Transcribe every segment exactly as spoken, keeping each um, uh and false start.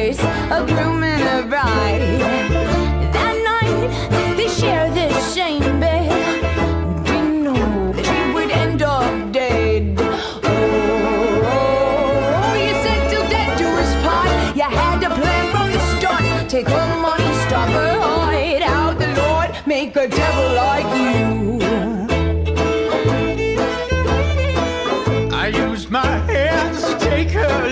embrace, a groom and a bride. That night they share the same bed. Didn't know she would end up dead. Oh, oh, you said till death do us part. You had a plan from the start. Take her money, stop her heart. How the Lord make a devil like you. I used my hands to take her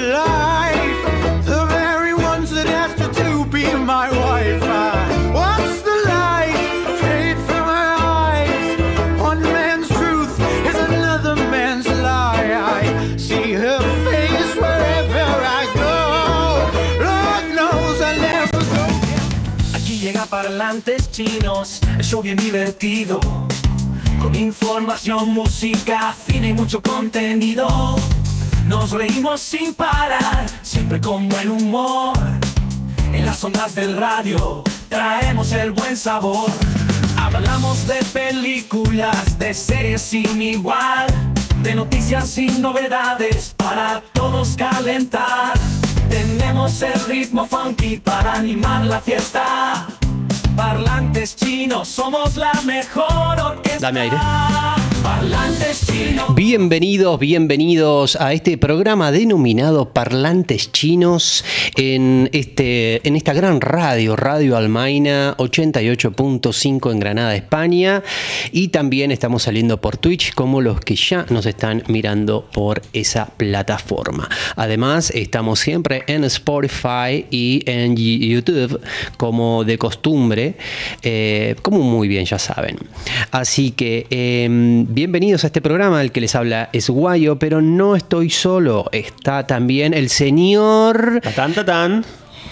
life, the very ones that asked her to be my wife. I watched the light fade from her eyes. One man's truth is another man's lie. I see her face wherever I go. Lord knows I never go. Aquí llega Parlantes Chinos, el show bien divertido, con información, música, cine y mucho contenido. Nos reímos sin parar, siempre con buen humor. En las ondas del radio traemos el buen sabor. Hablamos de películas, de series sin igual, de noticias sin novedades para todos calentar. Tenemos el ritmo funky para animar la fiesta. Parlantes Chinos, somos la mejor orquesta. Dame aire. Parlantes Chinos. Bienvenidos, bienvenidos a este programa denominado Parlantes Chinos en, este, en esta gran radio, Radio Almaina ochenta y ocho punto cinco en Granada, España. Y también estamos saliendo por Twitch, como los que ya nos están mirando por esa plataforma. Además, estamos siempre en Spotify y en YouTube, como de costumbre, eh, como muy bien ya saben. Así que eh, bienvenidos a este programa. El que les habla es Guayo, pero no estoy solo. Está también el señor... Tatán, tatán.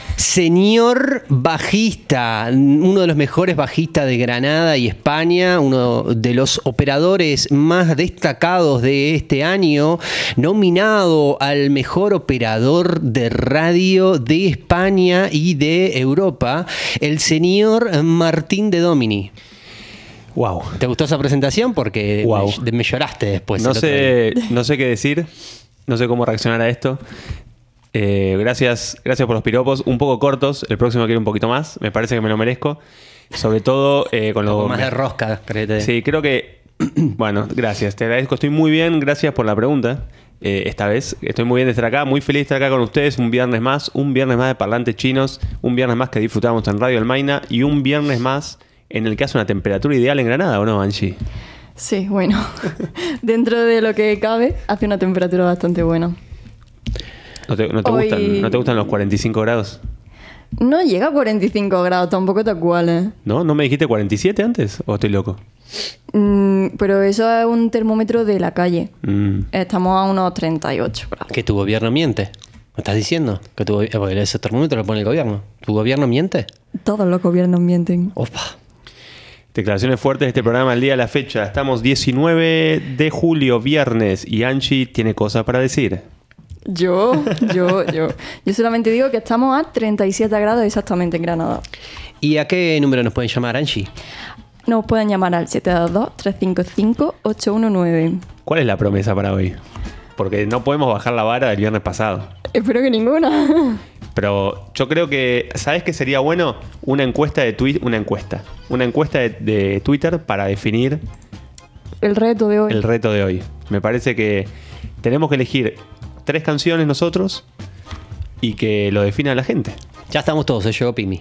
Señor bajista, uno de los mejores bajistas de Granada y España, uno de los operadores más destacados de este año, nominado al mejor operador de radio de España y de Europa, el señor Martín de Domini. Wow. ¿Te gustó esa presentación? Porque wow. me, me lloraste después. No sé, no sé qué decir, no sé cómo reaccionar a esto. Eh, gracias, gracias por los piropos, un poco cortos. El próximo quiero un poquito más. Me parece que me lo merezco. Sobre todo eh, con lo más me... de rosca, créete. Sí, creo que. Bueno, gracias, te agradezco. Estoy muy bien, gracias por la pregunta. Eh, esta vez estoy muy bien de estar acá, muy feliz de estar acá con ustedes. Un viernes más, un viernes más de Parlantes Chinos, un viernes más que disfrutamos en Radio Almaina y un viernes más en el que hace una temperatura ideal en Granada, ¿o no, Angie? Sí, bueno, dentro de lo que cabe, hace una temperatura bastante buena. ¿No te, no te, Hoy... gustan, ¿no te gustan los cuarenta y cinco grados? No llega a cuarenta y cinco grados, tampoco te acuales. ¿No? ¿No me dijiste cuarenta y siete antes? ¿O estoy loco? Mm, pero eso es un termómetro de la calle. Mm. Estamos a unos treinta y ocho grados. ¿Que tu gobierno miente? ¿Me estás diciendo? Que tu, ese termómetro lo pone el gobierno. ¿Tu gobierno miente? Todos los gobiernos mienten. Opa. Declaraciones fuertes de este programa al día de la fecha. Estamos diecinueve de julio, viernes, y Angie tiene cosas para decir. Yo, yo, yo. Yo solamente digo que estamos a treinta y siete grados exactamente en Granada. ¿Y a qué número nos pueden llamar, Angie? Nos pueden llamar al siete dos dos, tres cinco cinco, ocho uno nueve. ¿Cuál es la promesa para hoy? Porque no podemos bajar la vara del viernes pasado. Espero que ninguna. Pero yo creo que, ¿sabes qué sería bueno? Una encuesta de Twitter, una encuesta. Una encuesta de, de Twitter para definir el reto de hoy. El reto de hoy. Me parece que tenemos que elegir tres canciones nosotros y que lo defina la gente. Ya estamos todos, se llegó Pimi.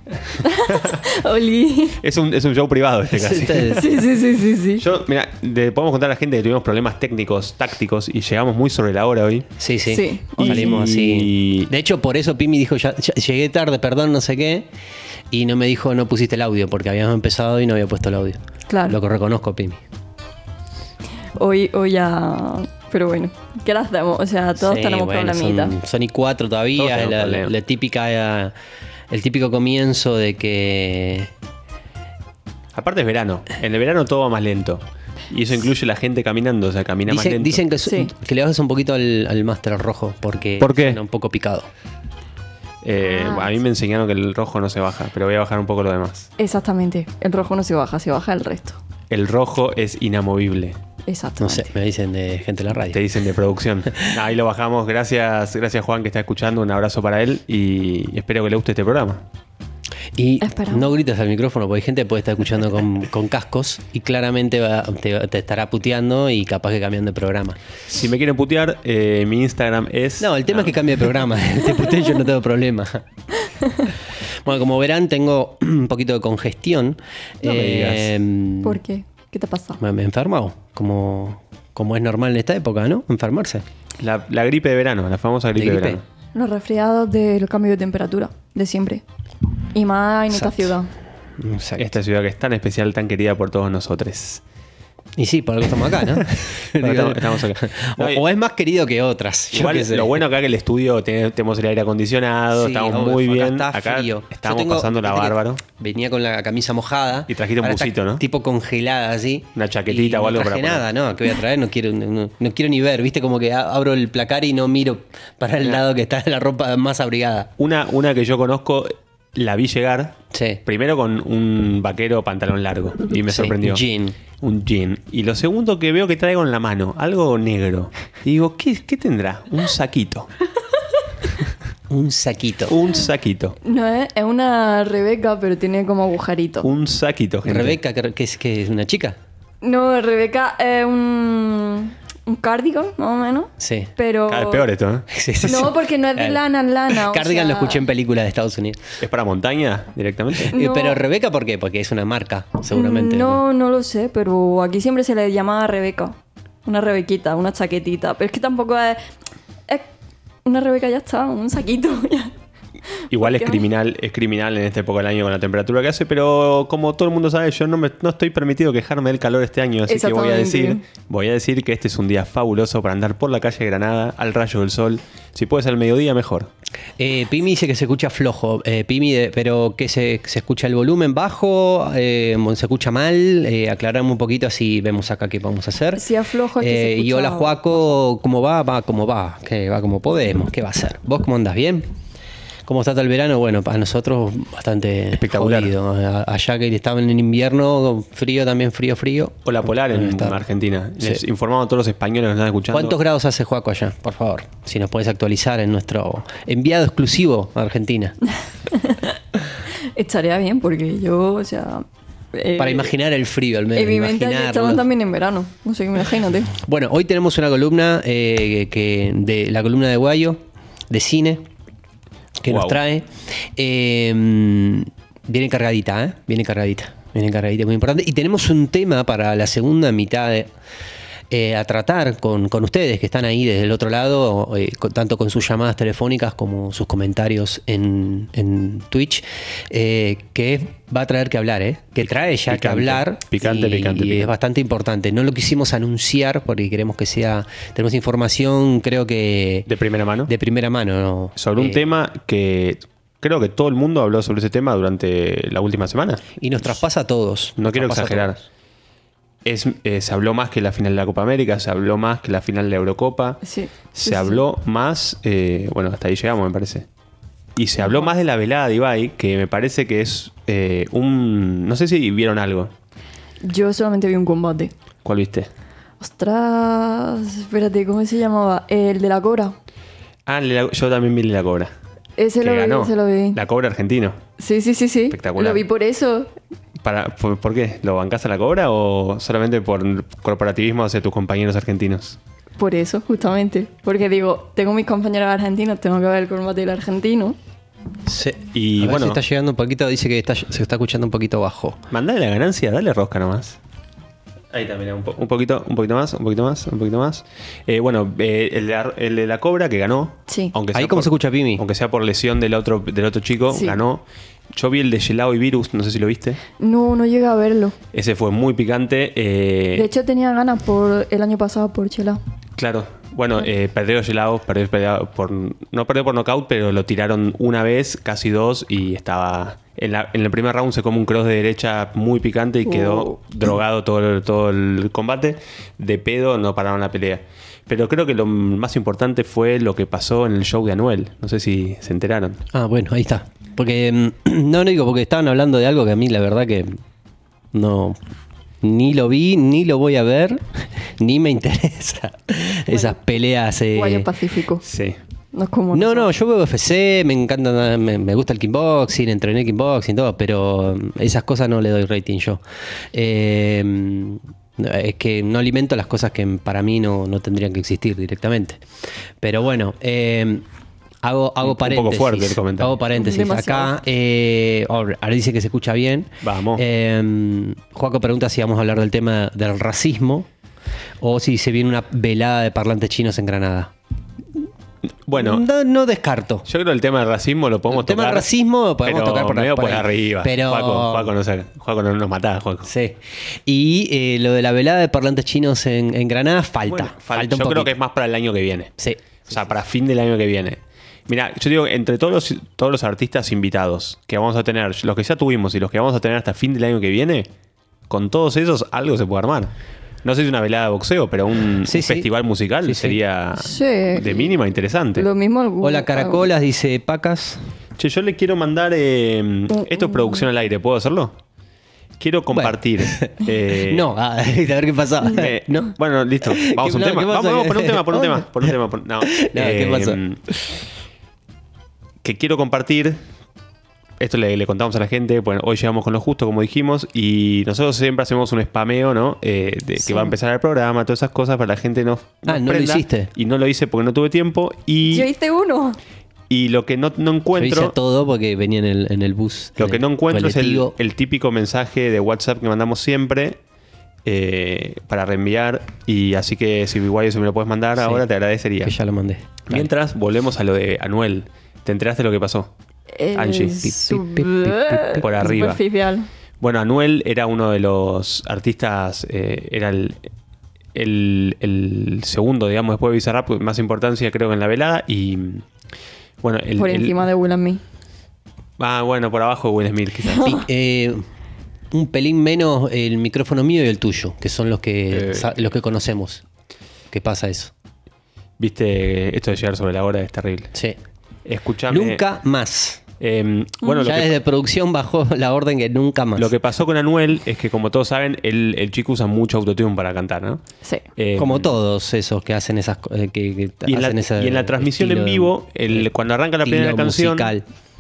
Oli. Es un, es un show privado este casi. Sí, sí, sí, sí, sí. Yo, mira, le podemos contar a la gente que tuvimos problemas técnicos, tácticos y llegamos muy sobre la hora hoy. Sí, sí. sí. Y... Salimos así. De hecho, por eso Pimi dijo, ya, ya llegué tarde, perdón, no sé qué. Y no me dijo, no pusiste el audio, porque habíamos empezado y no había puesto el audio. Claro. Lo que reconozco, Pimi. Hoy, hoy ya... Pero bueno, ¿qué le hacemos? O sea, todos sí, tenemos bueno, problemitas. Son, son y cuatro todavía. La, la, la típica... El típico comienzo de que... Aparte es verano. En el verano todo va más lento. Y eso incluye la gente caminando, o sea, camina Dice, más lento. Dicen que, sí. que le bajes un poquito al, al máster rojo, porque ¿Por qué? suena un poco picado. Eh, ah, a mí me enseñaron que el rojo no se baja, pero voy a bajar un poco lo demás. Exactamente. El rojo no se baja, se baja el resto. El rojo es inamovible. No Exactamente. sé, me dicen de gente de la radio. Te dicen de producción. Ahí lo bajamos. Gracias, gracias Juan que está escuchando. Un abrazo para él y espero que le guste este programa. Y Esperamos. no grites al micrófono porque hay gente que puede estar escuchando con, con cascos y claramente va- te, te estará puteando y capaz que cambian de programa. Si me quieren putear, eh, mi Instagram es... No, el tema es que cambie de programa. Te puteo, yo no tengo problema. Bueno, como verán, tengo un poquito de congestión. No me Eh, ¿Por qué? ¿Qué te pasa? Me, me he enfermado, como, como es normal en esta época, ¿no? Enfermarse. La, la gripe de verano, la famosa gripe de, gripe? verano. Los resfriados del cambio de temperatura, de siempre. Y más en esta Exacto. ciudad. Exacto. Esta ciudad que es tan especial, tan querida por todos nosotros. Y sí, por algo estamos acá, ¿no? Porque estamos, estamos acá. o, No, y- o es más querido que otras. yo Igual qué sé. lo bueno acá que el estudio tiene- tenemos el aire acondicionado, Sí, estamos obvio, muy acá bien. está Acá frío. estamos Yo tengo- pasando la viste que bárbaro. Venía con la camisa mojada. Y trajiste un Ahora está busito, ¿no? Tipo congelada así. Una chaquetita Y o algo no para traje poner. nada, no, que voy a traer, no quiero, no, no quiero ni ver, viste como que a- abro el placar y no miro para el lado que está la ropa más abrigada. Una, una que yo conozco, la vi llegar. Sí. Primero con un vaquero pantalón largo. Y me Sí, sorprendió. jean. Un jean. Y lo segundo que veo que traigo en la mano, algo negro. Y digo, ¿qué, qué tendrá? Un saquito. Un saquito. Un saquito. No es, es una Rebeca, pero tiene como agujerito. Un saquito, gente. Rebeca, que, que es, que es una chica. No, Rebeca es un, un cardigan, más o menos. Sí. Pero. Cada vez peor esto, ¿eh? No, porque no es de lana en lana. o Cardigan sea- lo escuché en películas de Estados Unidos. ¿Es para montaña directamente? No. Eh, Pero Rebeca, ¿por qué? Porque es una marca, seguramente. No, no lo sé, pero aquí siempre se le llama Rebeca. Una Rebequita, una chaquetita. Pero es que tampoco es. Es una Rebeca, ya está, un saquito. ya. Igual es ¿Por qué? criminal, es criminal en esta época del año con la temperatura que hace, pero como todo el mundo sabe, yo no, me, no estoy permitido quejarme del calor este año, así que voy a decir, Exactamente. voy a decir que este es un día fabuloso para andar por la calle de Granada al rayo del sol. Si puede ser al mediodía, mejor. Eh, Pimi dice que se escucha flojo. Eh, Pimi, de- pero que se, se escucha el volumen bajo, eh, se escucha mal. Eh, aclaramos un poquito así vemos acá qué vamos a hacer. Si es flojo es que se Eh, Y escucha hola Juaco, ¿cómo va? Va como va, que va como podemos. ¿Qué va a hacer? ¿Vos cómo andás? ¿Bien? ¿Cómo está todo el verano? Bueno, para nosotros bastante Espectacular. jodido. A- Allá que estaban en invierno, frío también, frío, frío. Hola Polar en Ahí está. Argentina. Les Sí. informamos a todos los españoles que nos están escuchando. ¿Cuántos grados hace Juaco allá? Por favor, si nos puedes actualizar en nuestro enviado exclusivo a Argentina. Estaría bien, porque yo, o sea. eh, Para imaginar el frío, al menos. En mi mente imaginarlo. estaban también en verano. No sé, imagínate. Bueno, hoy tenemos una columna eh, que de la columna de Guayo, de cine, que nos Guau. trae. Eh, viene cargadita, ¿eh? Viene cargadita. Viene cargadita, muy importante. Y tenemos un tema para la segunda mitad de- eh, a tratar con, con ustedes que están ahí desde el otro lado, eh, con- tanto con sus llamadas telefónicas como sus comentarios en, en Twitch, eh, que va a traer que hablar, ¿eh? Que trae ya que Picante. hablar. Picante, y, picante, y es picante. bastante importante. No lo quisimos anunciar porque queremos que sea. Tenemos información, creo que. De primera mano. de primera mano, ¿no? Sobre un Eh, tema que creo que todo el mundo habló sobre ese tema durante la última semana. Y nos traspasa a todos. No Nos quiero traspasa a exagerar. todos. Es, eh, se habló más que la final de la Copa América, se habló más que la final de la Eurocopa. Sí. Se Sí, sí, habló más, eh, bueno, hasta ahí llegamos, me parece. Y se habló más de la velada de Ibai, que me parece que es eh, un... No sé si vieron algo. Yo solamente vi un combate. ¿Cuál viste? Ostras, espérate, ¿cómo se llamaba? El de la Cobra. Ah, el de la- yo también vi el de la Cobra. Ese que lo vi, ganó. ese lo vi. La Cobra argentino. Sí, sí, sí, sí. Espectacular. Lo vi por eso. Para, por, ¿Por qué? ¿Lo bancás a la Cobra o solamente por corporativismo hacia tus compañeros argentinos? Por eso, justamente. Porque digo, tengo mis compañeros argentinos, tengo que ver el combate del argentino. Sí. Y A ver bueno- si está llegando un poquito, dice que está- se está escuchando un poquito bajo. Mandale la ganancia, dale rosca nomás. Ahí también, un, po- un poquito, un poquito más, un poquito más, un poquito más. Eh, bueno, eh, el, de la, el de la Cobra que ganó. Sí. Aunque Ahí sea cómo por- se escucha, Pimi. Aunque sea por lesión del otro, del otro chico, Sí. ganó. Yo vi el de Gelao y Virus, no sé si lo viste. No, no llegué a verlo. Ese fue muy picante. eh, De hecho, tenía ganas por el año pasado por Chela. Claro. Bueno, eh, perdió Gelao, perdió, perdió por, no perdió por nocaut, pero lo tiraron una vez, casi dos, y estaba... En, la- en el primer round se come un cross de derecha muy picante y quedó Oh. drogado todo el, todo el combate. De pedo no pararon la pelea. Pero creo que lo más importante fue lo que pasó en el show de Anuel. No sé si se enteraron. Ah, bueno, ahí está. Porque, mm, no, no digo, porque estaban hablando de algo que a mí la verdad que no, ni lo vi, ni lo voy a ver, ni me interesa. Esas peleas. Eh... Guayo Pacífico. Sí. No es como No, no, nosotros. yo veo U F C, me encanta, me, me gusta el kickboxing, entrené kickboxing, todo, pero esas cosas no le doy rating yo. Eh, es que no alimento las cosas que para mí no, no tendrían que existir directamente. Pero bueno, eh, hago, hago Un- un poco paréntesis. fuerte el comentario. Hago paréntesis. Demasiado. Acá, eh, ahora ahora dice que se escucha bien. Vamos. Eh, Joaco pregunta si vamos a hablar del tema del racismo o si se viene una velada de parlantes chinos en Granada. Bueno, No, no descarto. yo creo que el tema del racismo lo podemos El tema tocar. del racismo lo podemos pero tocar por, medio por por ahí. arriba. Pero... Juaco, Juaco no, sé, Juaco no nos matá, Juaco. Sí. Y eh, lo de la velada de parlantes chinos en, en Granada falta. Bueno, fal- falta un yo creo poquito. que es más para el año que viene. Sí. O sea, para fin del año que viene. Mira, yo digo, entre todos los, todos los artistas invitados que vamos a tener, los que ya tuvimos y los que vamos a tener hasta fin del año que viene, con todos esos algo se puede armar. No sé si una velada de boxeo, pero un, Sí, un sí. festival musical Sí, sí. sería Sí. de mínima interesante. Lo mismo algún- Hola Caracolas, dice Pacas. Che, yo le quiero mandar... eh, esto es producción al aire, ¿puedo hacerlo? Quiero compartir... eh, no, a, a ver qué pasa. Eh, no. Bueno, listo. Vamos a un no, tema. ¿qué pasa? Vamos, vamos por un tema, por un tema. Por un tema. por- no, ¿qué Eh, pasó? Que quiero compartir. Esto le, le contamos a la gente. Bueno, hoy llegamos con lo justo, como dijimos. Y nosotros siempre hacemos un spameo, ¿no? Eh, de Sí. que va a empezar el programa, todas esas cosas para la gente no. Ah, no lo hiciste. Y no lo hice porque no tuve tiempo. Y, Yo hice uno. y lo que no, no Yo encuentro. hice todo porque venía en el, en el bus. Lo en que el no encuentro es el, colectivo. el típico mensaje de WhatsApp que mandamos siempre eh, para reenviar. Y así que si igual eso me lo puedes mandar Sí, ahora, te agradecería. Que ya lo mandé. Dale. Mientras, volvemos a lo de Anuel. ¿Te enteraste de lo que pasó? Eh, Angie. su- Pi, pi, pi, pi, pi. Por arriba. Superficial. Bueno, Anuel era uno de los artistas, eh, era el, el, el segundo, digamos, después de Bizarrap, con más importancia creo que en la velada. Y bueno, el, Por el- encima de Will and Me. Ah, bueno, por abajo de Will Smith quizás. Pi- eh, un pelín menos el micrófono mío y el tuyo, que son los que, Eh. sa- los que conocemos. ¿Qué pasa eso? Viste, esto de llegar sobre la hora es terrible. Sí. Escuchame. Nunca más. eh, bueno, lo ya que, desde producción bajó la orden que nunca más. lo que pasó con Anuel es que, como todos saben, el, el chico usa mucho autotune para cantar, ¿no? Sí. Eh, Como todos esos que hacen esas co- eh, que, que Y en, la, hacen ese y en la transmisión estilo en de- vivo, el, cuando arranca la primera estilo canción. musical.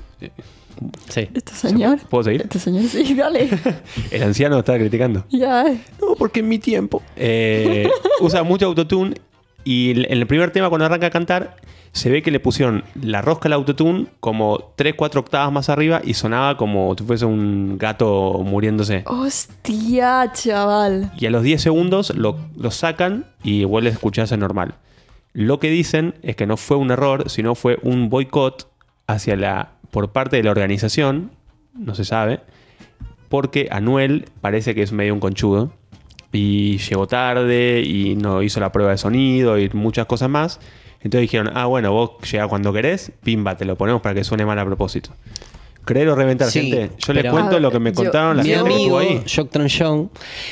Sí. Este señor. ¿Puedo seguir? Este señor, sí, dale. El anciano estaba criticando. Ya. No, porque en mi tiempo. Eh, usa mucho autotune. Y en el primer tema, cuando arranca a cantar, se ve que le pusieron la rosca al autotune como tres cuatro octavas más arriba y sonaba como si fuese un gato muriéndose. Hostia, chaval. Y a los diez segundos lo, lo sacan y vuelve a escucharse normal. Lo que dicen es que no fue un error, sino fue un boicot hacia la, por parte de la organización, no se sabe, porque Anuel parece que es medio un conchudo y llegó tarde y no hizo la prueba de sonido y muchas cosas más. Entonces dijeron, ah, bueno, vos llegás cuando querés, pimba, te lo ponemos para que suene mal a propósito. ¿Creer o reventar, Sí, gente? Yo les pero- cuento Ah, lo que me yo- contaron la Mi gente que estuvo amigo, ahí. Joctron John,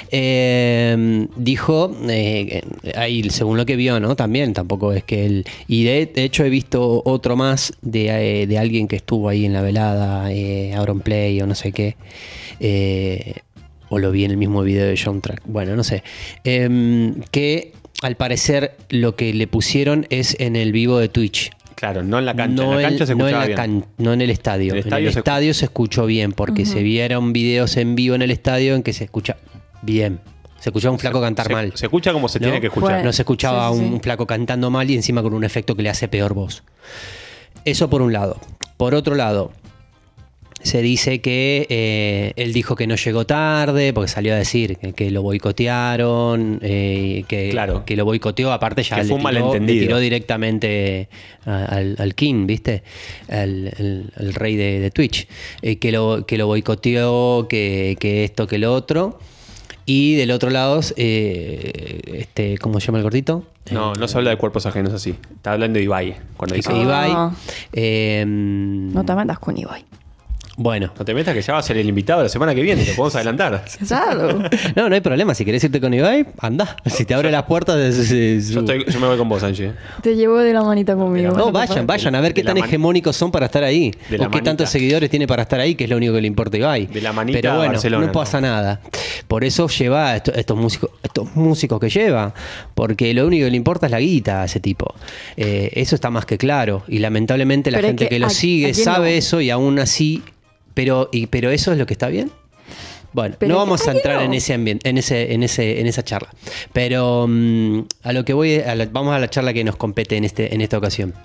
eh, dijo, eh, ahí según lo que vio, ¿no? También, tampoco es que él... Y de, de hecho he visto otro más de, eh, de alguien que estuvo ahí en la velada, eh, Auronplay o no sé qué. Eh, o lo vi en el mismo video de John Track. Bueno, no sé. Eh, que al parecer lo que le pusieron es en el vivo de Twitch. Claro, no en la cancha. No, en la el- cancha se no en escuchaba la bien. can- no en el estadio. El En estadio el se- estadio se escuchó bien porque se vieron videos en vivo en el estadio en que se escucha bien. Se escuchaba un flaco cantar se, mal. Se escucha como se ¿no? tiene que escuchar. Bueno. No se escuchaba Sí, sí, un sí. flaco cantando mal y encima con un efecto que le hace peor voz. Eso por un lado. Por otro lado, se dice que eh, él dijo que no llegó tarde porque salió a decir que, que lo boicotearon, eh, que, Claro. que lo boicoteó. Aparte ya Que le fue un tiró, le malentendido. tiró directamente a- al, al King, ¿viste? Al, el, el rey de, de Twitch. Eh, que, lo, que lo boicoteó, que, que esto, que lo otro. Y del otro lado, eh, este, ¿cómo se llama el gordito? No, no se habla de cuerpos ajenos así. Está hablando de Ibai cuando dice Que Ibai. Ah. eh, No te metas con Ibai. Bueno. No te metas que ya va a ser el invitado la semana que viene, te podemos adelantar. Claro. No, no hay problema. Si querés irte con Ibai, anda. Si te abre las puertas de, de- de- Yo, estoy- yo me voy con vos, Angie. Te llevo de la manita conmigo. De la No, mano. vayan, vayan a ver De qué la tan man- hegemónicos son para estar ahí. De la O qué manita. tantos seguidores tiene para estar ahí, que es lo único que le importa a Ibai. De la manita Pero a bueno, Barcelona, no pasa nada. Por eso lleva a estos, estos músicos, estos músicos que lleva. Porque lo único que le importa es la guita a ese tipo. Eh, eso está más que claro. Y lamentablemente la Pero es gente que que, lo a- sigue ¿a quién sabe no? eso y aún así. Pero, y, pero eso es lo que está bien. Bueno, Pero no es que vamos a está entrar bien, en ¿no? ese ambiente, en ese, en ese, en esa charla. Pero mm, a lo que voy, a la- vamos a la charla que nos compete en este, en esta ocasión.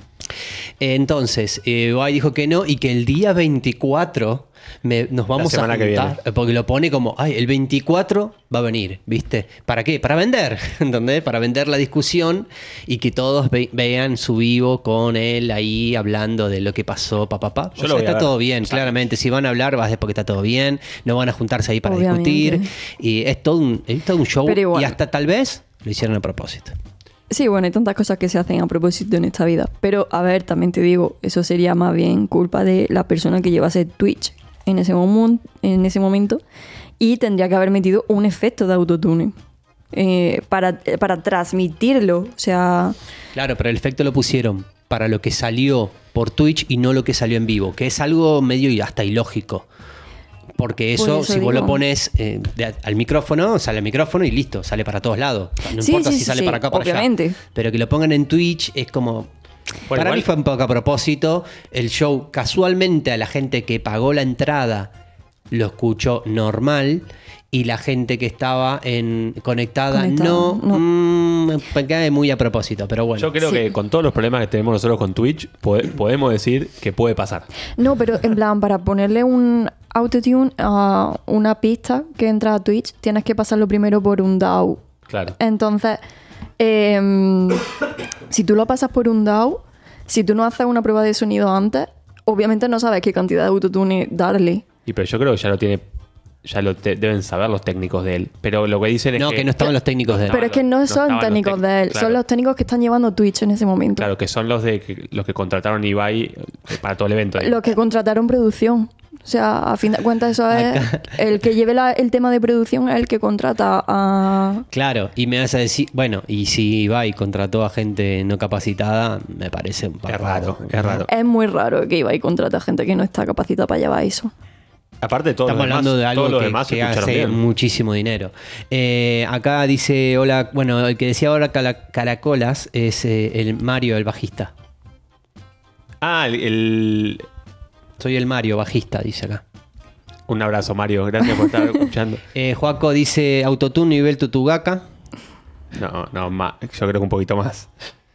Entonces, eh, Ibai dijo que no y que el día veinticuatro me- nos vamos a semana que juntar, eh, porque lo pone como, ay, el veinticuatro va a venir, ¿viste? ¿Para qué? Para vender, ¿entendés? Para vender la discusión y que todos ve- vean su vivo con él ahí hablando de lo que pasó, papá, papá. Yo lo voy a está ver. todo bien, claramente. Si van a hablar, vas a porque está todo bien. No van a juntarse ahí para Obviamente. discutir. Y es todo un, es todo un show. Pero igual. Y hasta tal vez lo hicieron a propósito. Sí, bueno, hay tantas cosas que se hacen a propósito en esta vida. Pero, a ver, también te digo, eso sería más bien culpa de la persona que llevase Twitch en ese, momen- en ese momento. Y tendría que haber metido un efecto de autotune eh, para, eh, para transmitirlo. O sea, Claro, pero el efecto lo pusieron para lo que salió por Twitch y no lo que salió en vivo, que es algo medio y hasta ilógico. Porque eso, Por eso si vos digo. lo pones eh, de- al micrófono, sale al micrófono y listo, sale para todos lados. O sea, no Sí, importa sí, si sí, sale sí, para acá o para obviamente. allá. Pero que lo pongan en Twitch es como... Bueno, para igual- mí fue un poco a propósito. El show, casualmente, a la gente que pagó la entrada lo escuchó normal. Y la gente que estaba en conectada, Conectada, no, no. mm, me cae muy a propósito. Pero bueno. Yo creo Sí. que con todos los problemas que tenemos nosotros con Twitch, pode- podemos decir que puede pasar. no, pero en plan, para ponerle un autotune a una pista que entra a Twitch, tienes que pasarlo primero por un D A W. Claro. Entonces, em, si tú lo pasas por un D A W, si tú no haces una prueba de sonido antes, obviamente no sabes qué cantidad de autotune darle. Y pero yo creo que ya lo tiene, ya lo te- deben saber los técnicos de él. Pero lo que dicen es No, que no estaban los técnicos de él. Pero es que no, no son estaban los técnicos tec- de él, claro. son los técnicos que están llevando Twitch en ese momento. Claro, que son los de que- los que contrataron a Ibai eh, para todo el evento. Los que contrataron producción. O sea, a fin de cuentas, eso es Acá. el que lleve la- el tema de producción es el que contrata a. Claro, y me vas a decir, bueno, y si Ibai contrató a gente no capacitada, me parece un poco Es raro, es raro. Es muy raro que Ibai contrate a gente que no está capacitada para llevar eso. Aparte de todo Estamos lo demás, hablando de algo todos los que, demás que escucharon hace bien. muchísimo dinero. Eh, acá dice, hola, bueno, el que decía ahora cala- Caracolas es eh, el Mario, el bajista. Ah, el, el- Soy el Mario, bajista, dice acá. un abrazo, Mario. Gracias por estar escuchando. Eh, Joaco dice, autotune nivel Tutugaca. No, no, más. Yo creo que un poquito más.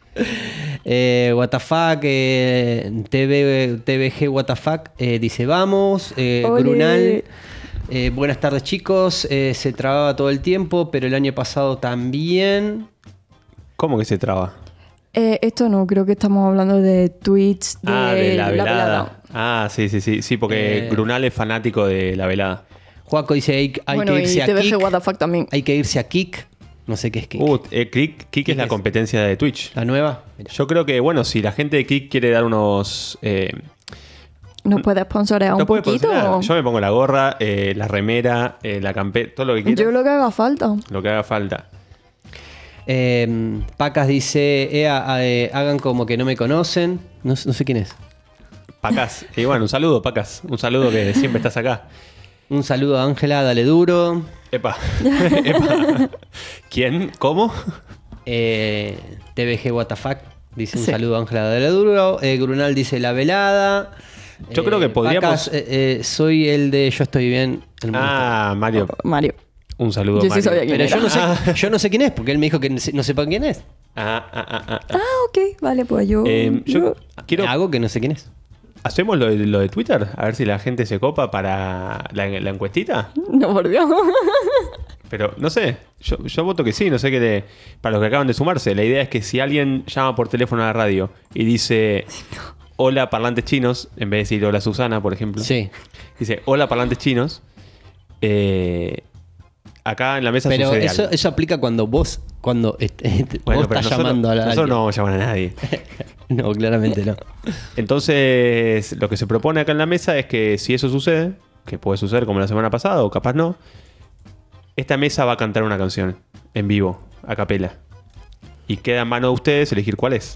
Eh, what the fuck, eh, T V, T V G what the fuck, eh, dice vamos, eh, Ole. Grunal, eh, buenas tardes chicos, eh, se trababa todo el tiempo, pero el año pasado también. ¿Cómo que se traba? Eh, esto no, creo que estamos hablando de Twitch de, ah, de la velada. velada. Ah, sí, sí, sí. Sí, porque Eh. Grunal es fanático de la velada. Joaco dice hay, hay Bueno, que y irse a T V G Kik, What the fuck también. hay que irse a Kik, no sé qué es Kik. Uh, eh, Kik, Kik es la es? competencia de Twitch. ¿La nueva? Mira. Yo creo que, bueno, si la gente de Kik quiere dar unos... Eh, ¿Nos puede sponsorear ¿nos un puede poquito? sponsorear? Yo me pongo la gorra, eh, la remera, eh, la campera, todo lo que quiera. Yo lo que haga falta. Lo que haga falta. Eh, Pacas dice, "Ea, eh, hagan como que no me conocen, no, no sé quién es. Pacas. Y bueno, un saludo, Pacas. Un saludo que siempre estás acá. Un saludo a Ángela, dale duro. Epa. Epa. ¿Quién? ¿Cómo? Eh, T V G what the fuck dice un Sí. saludo a Ángela de Duro. Eh, Grunal dice la velada. Yo creo que podríamos- Pacas, eh, eh, soy el de Yo estoy bien. el monstruo. Ah, Mario. Mario. Un saludo, Yo sí Mario. sabía quién Pero yo era. no, sé, yo no sé quién es, porque él me dijo que no se- no sepa quién es. Ah, ah, ah, ah. Ah, ok, vale, pues yo. Eh, yo quiero... Hago que no sé quién es. ¿Hacemos lo de, lo de Twitter? A ver si la gente se copa para la, la encuestita. No, por Dios. Pero no sé, yo, yo voto que sí, no sé qué le... Para los que acaban de sumarse, la idea es que si alguien llama por teléfono a la radio y dice hola parlantes chinos, en vez de decir hola Susana, por ejemplo, Sí. dice hola parlantes chinos, eh, acá en la mesa Pero sucede eso, algo. eso aplica cuando vos cuando este, Bueno, vos pero estás nosotros, llamando a la nosotros no vamos a llamar a nadie. No, claramente no. Entonces, lo que se propone acá en la mesa es que si eso sucede, que puede suceder como la semana pasada o capaz no, esta mesa va a cantar una canción en vivo, a capela. Y queda en mano de ustedes elegir cuál es.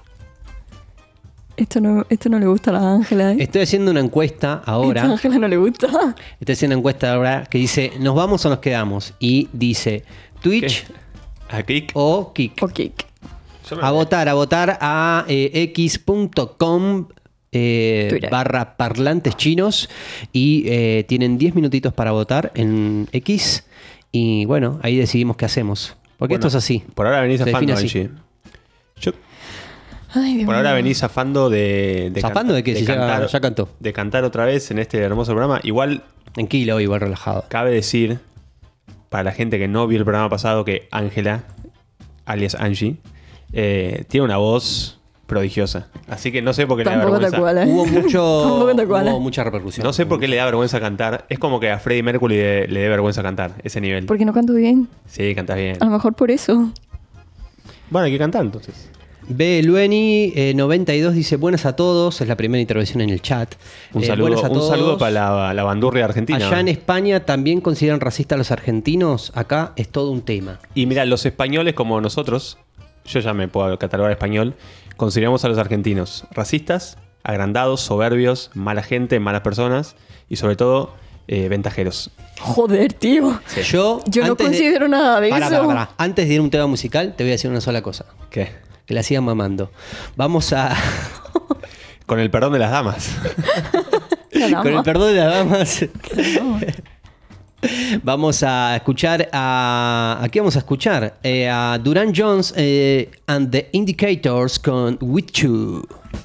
Esto no, esto no le gusta a la Ángela, ¿eh? Estoy haciendo una encuesta ahora. Esto a Ángela no le gusta. Estoy haciendo una encuesta ahora que dice, ¿nos vamos o nos quedamos? Y dice, Twitch ¿A Kik? o Kik. Ok. A votar, a votar a eh, x punto com eh, Twitter. barra parlantes chinos. Y eh, tienen diez minutitos para votar en X. Y bueno, ahí decidimos qué hacemos. Porque Bueno, esto es así. Por ahora venís Se zafando, define así. Angie. Yo Ay, Dios por ahora mío. venís zafando de, de ¿Zafando de qué? Si ya- ya cantó. De cantar otra vez en este hermoso programa. Igual Tranquilo, igual relajado. cabe decir, para la gente que no vio el programa pasado, que Ángela, alias Angie, eh, tiene una voz prodigiosa. Así que no sé por qué Tampoco le da te vergüenza. cual, ¿eh? Hubo mucho, Tampoco te cual, hubo ¿eh? mucha repercusión. No sé por qué le da vergüenza cantar. Es como que a Freddie Mercury le, le dé vergüenza cantar, ese nivel. Porque no canto bien. Sí, cantas bien. A lo mejor por eso. Bueno, hay que cantar entonces. B. Lueni eh, noventa y dos dice buenas a todos, es la primera intervención en el chat. Un Eh, saludo, buenas a un todos. saludo para la, la bandurria argentina. Allá en España también consideran racistas a los argentinos. Acá es todo un tema. Y mira, los españoles como nosotros, yo ya me puedo catalogar español, consideramos a los argentinos racistas, agrandados, soberbios, mala gente, malas personas y sobre todo eh, ventajeros. Joder, tío. Yo, Yo no antes de- considero nada de Pará, eso. pará, pará. Antes de ir a un tema musical, te voy a decir una sola cosa. ¿Qué? Que la sigan mamando. Vamos a... Con el perdón de las damas. Caramba. Con el perdón de las damas. Vamos a escuchar a... ¿A qué vamos a escuchar? Eh, a Duran Jones eh, and the Indicators con With You.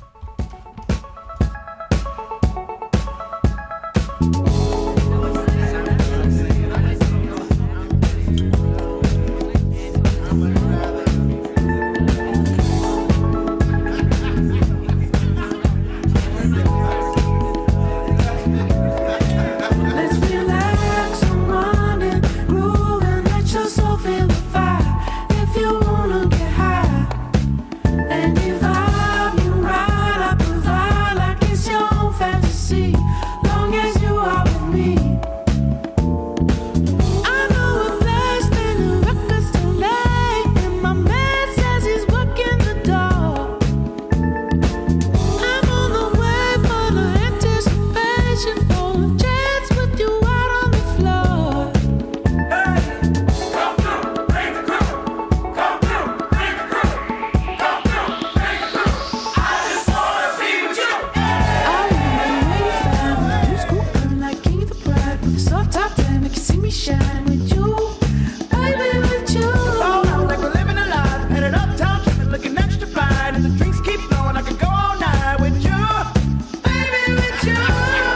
Let's relax and run and groove and let your soul feel the fire. If you wanna get high, and you vibe, you ride, I provide like it's your own fantasy. Long as you are with me. I know a place where the records too late, and my man says he's working the door. I'm on the way for the anticipation for a chance with you out on the floor. Come through, bring the crew. Come through, bring the crew. Come through, bring the crew. I just wanna be with you. I remember when you found me, you school burn like king of the bride with a soft top tan, make you see me shine with you, baby, with you. Oh, I'm like we're living a life, headed uptown, tripping, looking extra fine. And the drinks keep flowing, I could go all night with you, baby, with you.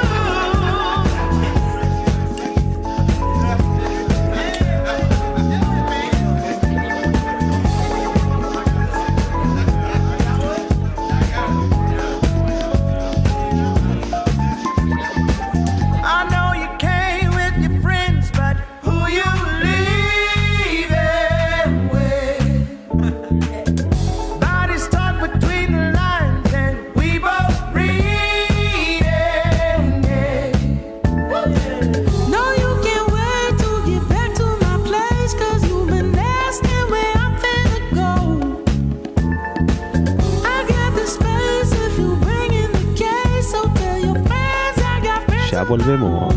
I know you came with your friends, but who you leaving with? Bodies talk between the lines, and we both read it. No, you can't wait to get back to my place, cause you've been asking where I'm finna go. I got the space if you bring in the case, so tell your friends I got friends. Ya volvemos.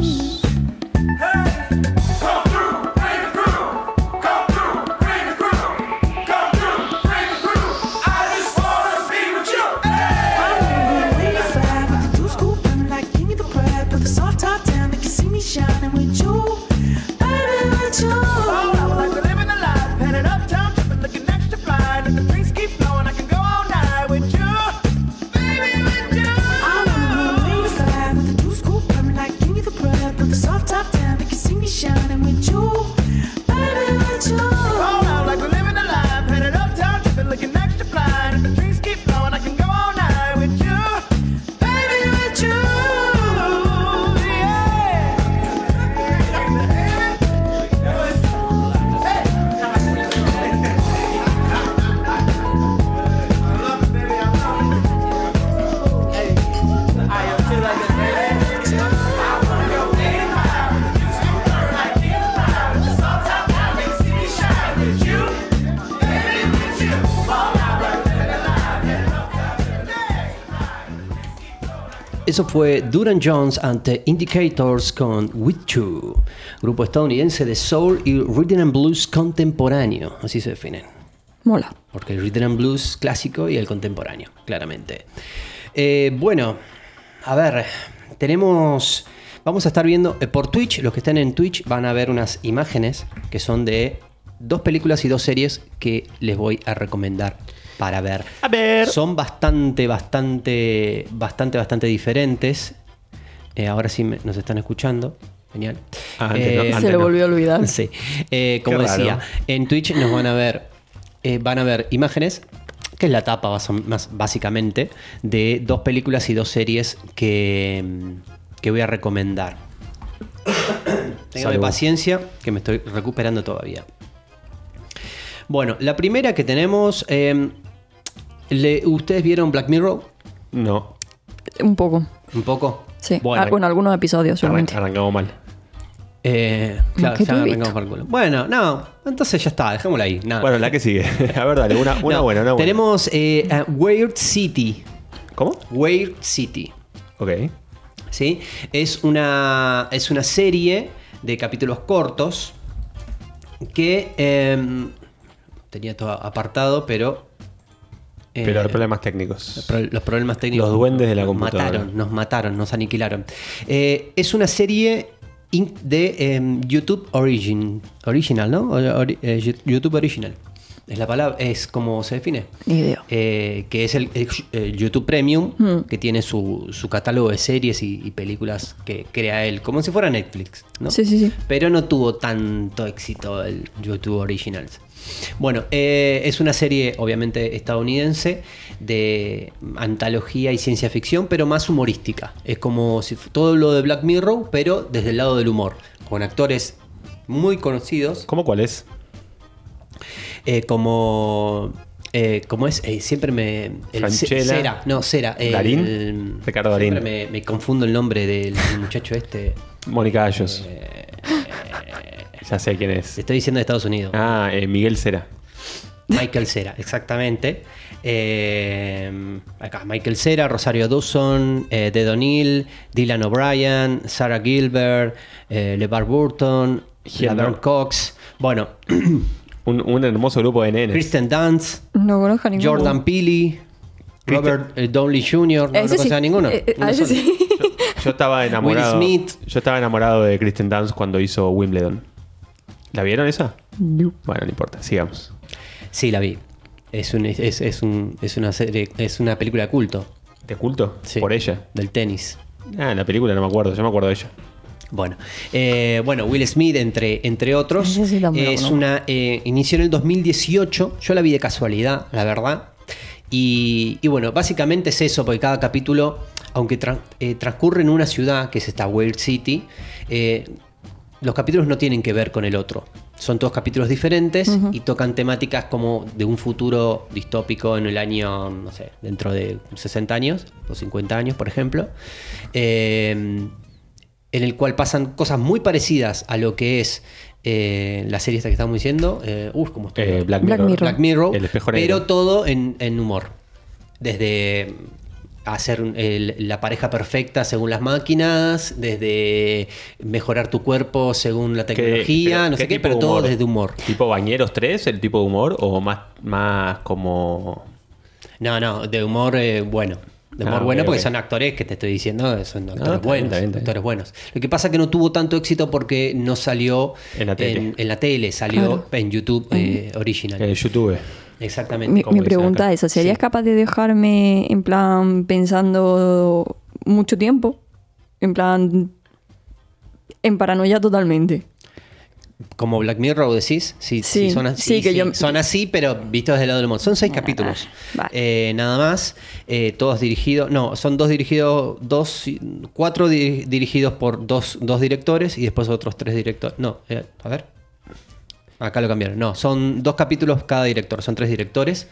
Come through, bring the crew. Come through, bring the crew. Come through, bring the crew. I just wanna be with you. Shining with you, baby, with you. Oh, I'm like we're living a life, headed uptown, tripping, looking extra fine. And the drinks keep flowing, I can go all night with you, baby, with you. I wanna be fly with the blue school, burning like king of the bread, with the soft top down, make you see me shining with eso fue Duran Jones and the Indicators con With You, grupo estadounidense de soul y rhythm and blues contemporáneo, así se definen. Mola. Porque el rhythm and blues clásico y el contemporáneo, claramente. Eh, bueno, a ver, tenemos... Vamos a estar viendo eh, por Twitch, los que están en Twitch van a ver unas imágenes que son de dos películas y dos series que les voy a recomendar para ver. A ver. Son bastante, bastante, bastante, bastante diferentes. Eh, ahora sí me- nos están escuchando. Genial. Ah, antes no, Eh, antes Se lo no. volvió a olvidar. Sí. Eh, como Qué raro. decía, en Twitch nos van a ver, eh, van a ver imágenes, que es la tapa bas- más básicamente, de dos películas y dos series que, que voy a recomendar. Téngame Salud. paciencia, que me estoy recuperando todavía. Bueno, la primera que tenemos, eh, le- ¿ustedes vieron Black Mirror? No, Un poco. Un poco. Sí. Bueno, Ah, bueno, algunos episodios solamente. arran- arrancamos mal. eh, claro, que ya tú, arrancamos Vito. por el culo. Bueno, no, entonces ya está, dejémosla ahí. Nada. Bueno, la que sigue. A ver, dale, una, una No, buena, una buena. Tenemos eh, a Weird City. ¿Cómo? Weird City. Ok. ¿Sí? Es una, es una serie de capítulos cortos que eh, tenía todo apartado, pero... eh, Pero hay problemas técnicos. pro- los problemas técnicos Los duendes de la nos computadora. mataron, nos mataron, nos aniquilaron. Eh, es una serie in- de eh, YouTube Origin, Original, ¿no? O- ori- eh, YouTube Original. Es la palabra, es como se define. Ni idea. Eh, que es el, el- el YouTube Premium, Hmm. que tiene su, su catálogo de series y, y películas que crea él, como si fuera Netflix, ¿no? Sí, sí, sí. Pero no tuvo tanto éxito el YouTube Originals. Bueno, eh, es una serie obviamente estadounidense de antología y ciencia ficción, pero más humorística. Es como si fu- todo lo de Black Mirror, pero desde el lado del humor, con actores muy conocidos, ¿Cómo cuál es? eh, como... eh, como es, eh, siempre me... El Franchella. Ce- Cera, no, Cera. el- Darín. el- Ricardo Darín. siempre Me, me confundo el nombre del, del muchacho este. Mónica Ayos. Ya sé quién Te es. estoy diciendo de Estados Unidos. Ah, eh, Miguel Cera. Michael Cera, exactamente. Eh, acá, Michael Cera, Rosario Dawson, eh, Ted O'Neill, Dylan O'Brien, Sarah Gilbert, eh, LeVar Burton, Gilbert. Laverne Cox, bueno, Un, un hermoso grupo de nenes. Kristen Dunst, No conozco a ninguno. Jordan Peele, Robert eh, Downey junior, no Ese conoces sí. a ninguno. Eh, eh, Uno a ese solo. sí. Yo estaba enamorado. Will Smith. Yo estaba enamorado de Kristen Dunst cuando hizo Wimbledon. ¿La vieron esa? No. Bueno, no importa, sigamos. Sí, la vi. Es, un, es, es, un- es una serie, es una película de culto. ¿De culto? Sí, Por ella. Del tenis. Ah, la película no me acuerdo, yo me acuerdo de ella. Bueno, eh, bueno, Will Smith, entre, entre otros, Ese sí también lo es conozco. una. Eh, inició en el dos mil dieciocho. Yo la vi de casualidad, la verdad. Y, y bueno, básicamente es eso, porque cada capítulo, aunque tra- eh, transcurre en una ciudad, que es esta Weird City, eh, los capítulos no tienen que ver con el otro. Son todos capítulos diferentes y tocan temáticas como de un futuro distópico en el año, no sé, dentro de sesenta años o cincuenta años, por ejemplo. Eh, en el cual pasan cosas muy parecidas a lo que es eh, la serie esta que estamos diciendo. Eh, uf, ¿cómo estoy? Eh, Black, Black Mirror. Mirror. Black Mirror, El espejo pero negro. todo en, en humor. Desde hacer un- el- la pareja perfecta según las máquinas, desde mejorar tu cuerpo según la ¿Qué- tecnología, pero no qué sé qué, tipo pero de todo humor? desde humor. ¿Tipo Bañeros tres, el tipo de humor? ¿O más, más como...? No, no, de humor eh, bueno. De humor Ah, ok, bueno porque ok. son actores que te estoy diciendo, son actores está bien, buenos. está bien, está bien. actores buenos. Lo que pasa es que no tuvo tanto éxito porque no salió En la tele. en, en la tele, salió Claro. en YouTube eh, original. En YouTube. Exactamente. Mi, como mi dicen pregunta acá. es esa, ¿serías Sí. capaz de dejarme en plan pensando mucho tiempo? En plan en paranoia totalmente. Como Black Mirror decís, sí, sí, Sí, son así, sí, que sí, yo- son así, pero vistos desde el lado del humor. Son seis Ah, capítulos, vale. eh, nada más, eh, todos dirigidos, no, son dos dirigidos, dos, cuatro di- dirigidos por dos, dos directores y después otros tres directores. No, eh, a ver. Acá lo cambiaron. No, son dos capítulos cada director, son tres directores.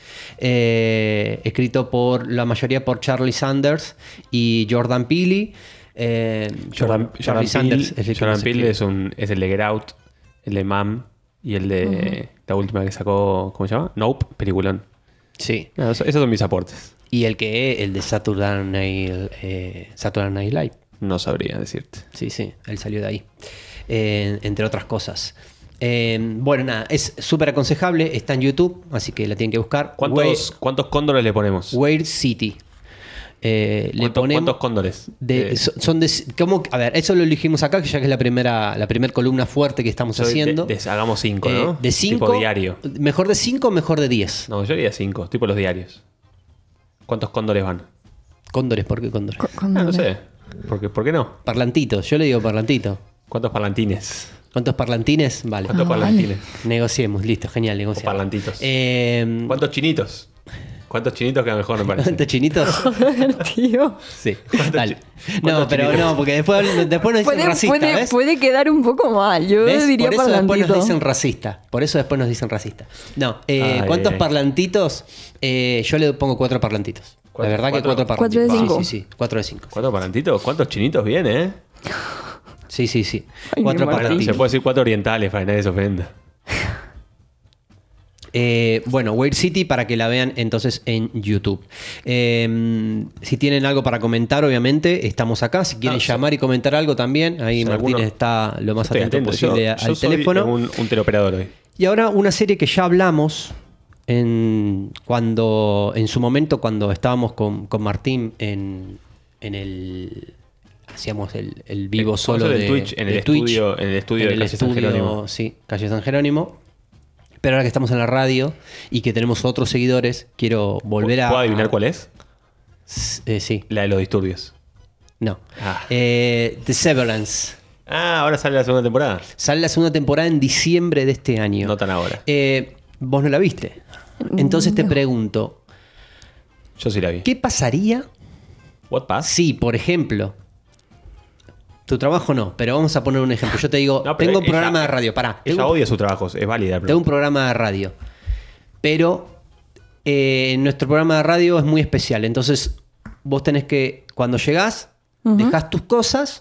Eh, escrito por la mayoría por Charlie Sanders y Jordan Peele. Eh, Jordan, Charlie Jordan Sanders Peele, es el que Jordan los Peele escribe. es, un, es el de Get Out, el de Mam y el de la última que sacó, ¿cómo se llama? Nope, peliculón. Sí. No, eso- esos son mis aportes. Y el que el de Saturday Night, eh, Saturday Night Live. No sabría decirte. Sí, sí, él salió de ahí. Eh, entre otras cosas. Eh, bueno, nada, es súper aconsejable. Está en YouTube, así que la tienen que buscar. ¿Cuántos, Weird, ¿cuántos cóndores le ponemos? Weird City. Eh, le ¿Cuántos, ponemos ¿Cuántos cóndores? de- Eh, son son de, ¿cómo? A ver, eso lo elegimos acá, que ya que es la primera, la primera columna fuerte que estamos yo de- haciendo. de- hagamos cinco, Eh, ¿no? de cinco. Tipo diario. Mejor de cinco o mejor de diez. No, yo diría cinco, tipo los diarios. ¿Cuántos cóndores van? Cóndores, ¿por qué cóndores? Cu- cuando Ah, no le- sé. ¿Por qué, ¿Por qué no? Parlantitos, yo le digo parlantito. ¿Cuántos parlantines? ¿Cuántos parlantines? Vale. ¿Cuántos Ah, parlantines? Negociemos, listo, genial, negociamos. O parlantitos. Eh, ¿Cuántos chinitos? ¿Cuántos chinitos queda mejor, me parece? ¿Cuántos chinitos? Tío. Sí, dale. No, cuántos pero chinitos? no, porque después, después nos dicen Puede, racista, puede, ¿ves? puede quedar un poco mal. Yo ¿Ves? diría Por eso después parlantito. nos dicen racista. Por eso después nos dicen racista. No, eh, Ay, ¿cuántos ay. parlantitos? Eh, yo le pongo cuatro parlantitos. La ¿Cuatro? verdad que ¿Cuatro? cuatro ¿Cuatro de parlantitos. cinco? Sí, sí, sí, cuatro de cinco. ¿Cuántos parlantitos? ¿Cuántos chinitos viene, eh? Sí, sí, sí. Ay, Cuatro mi Bueno, Martín. se parlantitos. puede decir cuatro orientales para que nadie se ofenda. Eh, bueno, Weird City para que la vean entonces en YouTube. Eh, si tienen algo para comentar, obviamente, estamos acá. Si quieren Ah, sí. llamar y comentar algo también, ahí Si Martínez alguno- está lo más Estoy atento, atento. posible Yo- al yo soy teléfono. un, un teleoperador hoy. Y ahora una serie que ya hablamos en, cuando, en su momento cuando estábamos con, con Martín en, en el... Hacíamos el, el vivo El- solo del de Twitch, en de el estudio- en el estudio en de el Calle San estudio, Jerónimo. Sí, Calle San Jerónimo. Pero ahora que estamos en la radio y que tenemos otros seguidores, quiero volver a... ¿Puedo adivinar cuál es? S- eh, sí, La de los disturbios. no. Ah. Eh, The Severance. Ah, ahora sale la segunda temporada. Sale la segunda temporada en diciembre de este año. No tan ahora. Eh, Vos no la viste. Entonces te pregunto, Yo sí la vi. ¿qué pasaría What Pass? si, por ejemplo, tu trabajo no, pero vamos a poner un ejemplo? Yo te digo, No, pero tengo un ella- programa de radio, pará. Ella Tengo, odia su trabajo, es válida. la tengo un pregunta. programa de radio, pero eh, nuestro programa de radio es muy especial. Entonces, vos tenés que, cuando llegás, dejás tus cosas,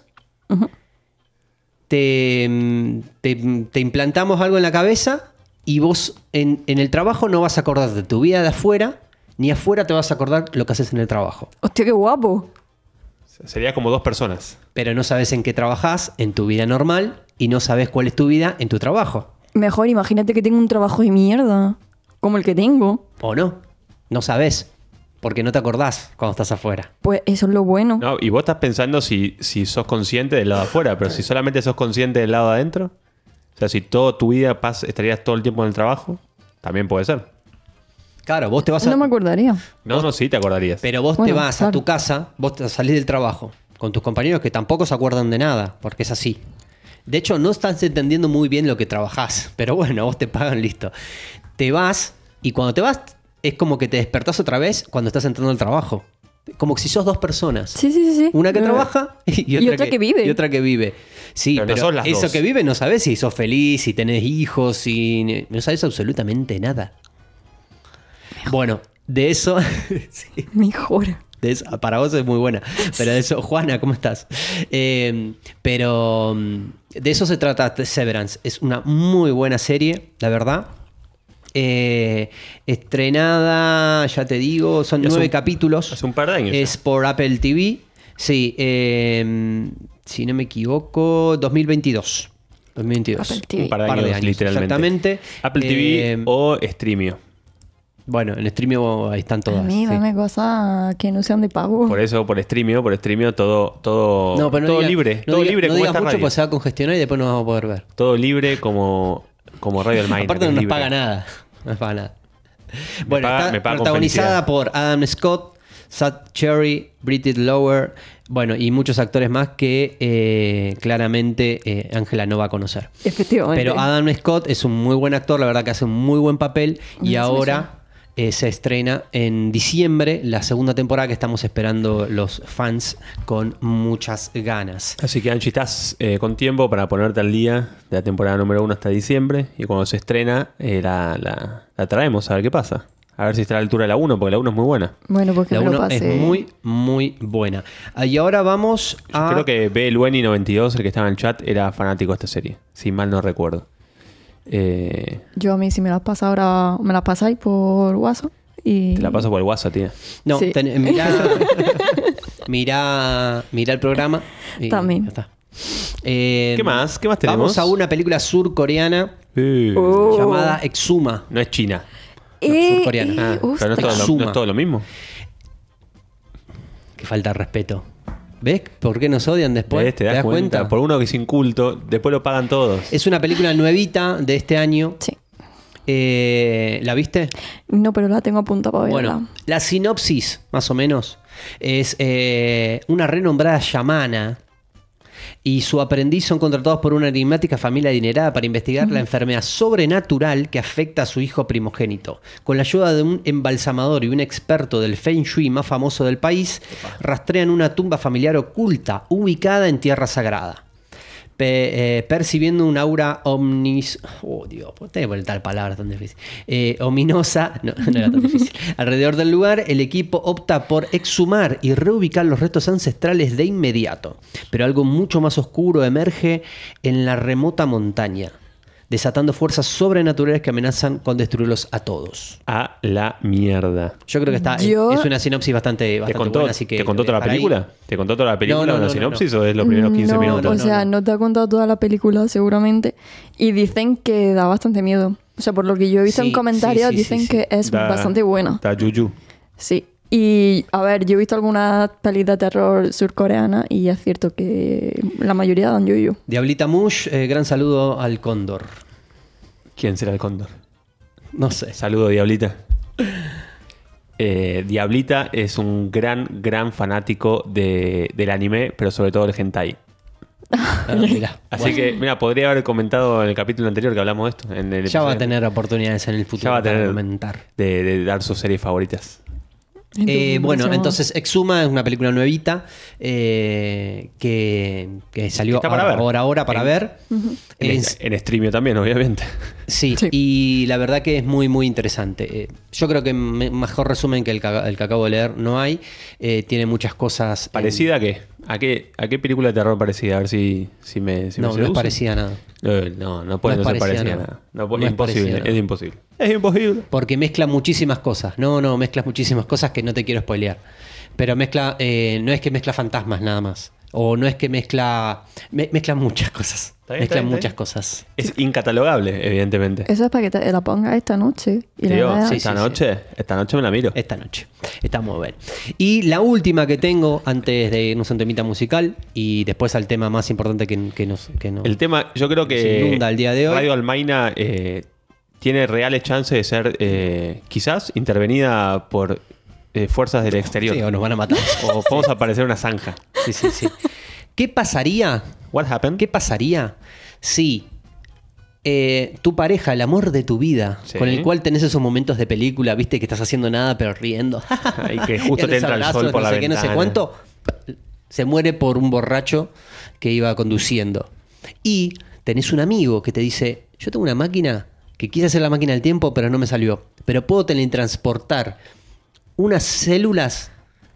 te, te, te implantamos algo en la cabeza y vos en, en el trabajo no vas a acordar de tu vida de afuera, ni afuera te vas a acordar lo que haces en el trabajo. Hostia, qué guapo. Sería como dos personas. Pero no sabes en qué trabajás en tu vida normal y no sabes cuál es tu vida en tu trabajo. Mejor, imagínate que tengo un trabajo de mierda. Como el que tengo. ¿O no? No sabes. Porque no te acordás cuando estás afuera. Pues eso es lo bueno. No, y vos estás pensando si, si sos consciente del lado de afuera, pero si solamente sos consciente del lado de adentro, o sea, si toda tu vida pas- estarías todo el tiempo en el trabajo, también puede ser. Claro, vos te vas a... No me acordaría. No, no, sí, te acordarías. Pero vos te Bueno, vas a claro. tu casa, vos te salís del trabajo con tus compañeros que tampoco se acuerdan de nada, porque es así. De hecho, no estás entendiendo muy bien lo que trabajás, pero bueno, vos te pagan, listo. Te vas y cuando te vas es como que te despertás otra vez cuando estás entrando al trabajo. Como si sos dos personas. Sí, sí, sí. sí. Una que Pero- trabaja y otra, y otra que vive. Y otra que vive. Sí, Pero no pero, sos las eso dos. que vive no sabes si sos feliz, si tenés hijos, si no sabes absolutamente nada. Bueno, de eso, sí, Mejor. de eso- para vos es muy buena. Pero de eso, Juana, ¿cómo estás? Eh, pero mm, de eso se trata Severance. Es una muy buena serie, la verdad. Eh, estrenada, ya te digo, son Y hace nueve un- capítulos. hace un par de años ya. Es por Apple T V. Sí, eh, si no me equivoco, dos mil veintidós. dos mil veintidós. Apple T V. Un par de años, literalmente. Exactamente. Apple T Eh, V o Streamio. Bueno, en Streamio ahí están todas. A mí sí. dame cosas que no sean de pago. Por eso, por Streamio, por Streamio, todo, todo, No, pero no todo diga- libre. no todo diga- libre no como digas esta mucho radio. porque se va a congestionar y después no vamos a poder ver. Todo libre como, como Radio Almaina. Aparte que no es nos libre. paga nada. No nos paga nada. Bueno, paga- está me paga con protagonizada felicidad. por Adam Scott, Sad Cherry, Bridget Lower, bueno, y muchos actores más que eh, claramente eh, Ángela no va a conocer. Efectivamente. Pero Adam Scott es un muy buen actor, la verdad que hace un muy buen papel y Sí, ahora eh, se estrena en diciembre la segunda temporada que estamos esperando los fans con muchas ganas. Así que Angie, estás eh, con tiempo para ponerte al día de la temporada número uno hasta diciembre. Y cuando se estrena, eh, la, la- la traemos a ver qué pasa. A ver si está a la altura de la uno, porque la uno es muy buena. Bueno, pues que La me lo uno es pase. muy, muy buena. Ah, Y ahora vamos Yo a... creo que B. Lueni noventa y dos, el que estaba en el chat, era fanático de esta serie. Si mal no recuerdo. Eh, Yo a mí si me las pasa ahora, me las pasáis por WhatsApp y... Te la paso por el WhatsApp, tía. No, Sí. ten- mirá, mirá, mirá el programa. y También. ya está. Eh, ¿Qué más? ¿Qué más tenemos? Vamos a una película surcoreana Eh, Oh. llamada Exuma. No es China. Eh, surcoreana. eh, Ah, pero no es, todo lo, Exuma. no es todo lo mismo. Que falta de respeto. ¿Ves por qué nos odian después? ¿Ves? ¿Te das, cuenta? Por uno que es inculto, después lo pagan todos. Es una película nuevita de este año. Sí. Eh, ¿La viste? No, pero la tengo a punto para verla. Bueno, la sinopsis, más o menos, es eh, una renombrada chamana y su aprendiz son contratados por una enigmática familia adinerada para investigar la enfermedad sobrenatural que afecta a su hijo primogénito. Con la ayuda de un embalsamador y un experto del Feng Shui más famoso del país, rastrean una tumba familiar oculta ubicada en tierra sagrada. Pe- eh, percibiendo un aura omnis... Oh, Dios, ¿por qué poner tal palabra tan difícil? Eh, ominosa... No, no era tan difícil. Alrededor del lugar, el equipo opta por exhumar y reubicar los restos ancestrales de inmediato. Pero algo mucho más oscuro emerge en la remota montaña, desatando fuerzas sobrenaturales que amenazan con destruirlos a todos. A la mierda. Yo creo que está... Yo- Es una sinopsis bastante, ¿Te bastante contó, buena, así que... ¿te contó toda la dejar ahí. película? ¿Te contó toda la película No, no, o la no, no, sinopsis no. o es los primeros quince no, minutos? O sea, no te ha contado toda la película seguramente. Y dicen que da bastante miedo. O sea, por lo que yo he visto Sí, en comentarios, sí, sí, dicen sí, sí. que es Da- bastante buena. Da yuyu. Sí. Y a ver, yo he visto algunas pelis de terror surcoreana y es cierto que la mayoría dan yuyu. Diablita Mush, eh, gran saludo al Cóndor. ¿Quién será el cóndor? No sé. Saludo, Diablita. Eh, Diablita es un gran, gran fanático de, del anime, pero sobre todo del hentai. Ah, mirá. Así que, mira, podría haber comentado en el capítulo anterior que hablamos de esto. En el Ya va a episodio tener oportunidades en el futuro Ya va a para tener comentar. de, de dar sus series favoritas. Eh, bueno, próximo- entonces Exuma es una película nuevita eh, que, que salió Está para ahora, ver. ahora, ahora para En- ver. En, Es- en streamio también, obviamente. sí, Sí. y la verdad que es muy, muy interesante. Eh, yo creo que me- mejor resumen que el que, el que acabo de leer no hay. Eh, tiene muchas cosas... en- ¿Parecida a qué? ¿A qué, a qué película de terror parecida? A ver si, si me si me No, no es seduce. parecida a nada. Eh, No, no puede No no, es ser parecida parecida a a nada. nada. No, pu- No es imposible, parecida a nada. es imposible. Es imposible. Porque mezcla muchísimas cosas. No, no, mezclas muchísimas cosas que no te quiero spoilear. Pero mezcla, eh, no es que mezcla fantasmas nada más. O no es que mezcla... me- mezcla muchas cosas. Está bien, Mezcla está bien, muchas está cosas. Es incatalogable, evidentemente. Esa es para que te la pongas esta noche. Y la Tío, veas. sí, esta sí, noche, esta noche me la miro. Esta noche. Está muy bien. Y la última que tengo antes de irnos a un temita musical y después al tema más importante que, que nos... Que nos El tema, yo creo Se que inunda el día de hoy. Radio Almaina eh, tiene reales chances de ser eh, quizás intervenida por eh, fuerzas del exterior. Sí, o nos van a matar. O podemos aparecer una zanja. Sí, sí, sí. ¿Qué pasaría? What happened? ¿Qué pasaría si eh, tu pareja, el amor de tu vida, Sí. con el cual tenés esos momentos de película, viste que estás haciendo nada pero riendo, Y que justo y te los entra el abrazos, sol por no la sé qué, no sé ventana. cuánto, se muere por un borracho que iba conduciendo. Y tenés un amigo que te dice, yo tengo una máquina que quise hacer la máquina del tiempo pero no me salió, pero puedo teletransportar unas células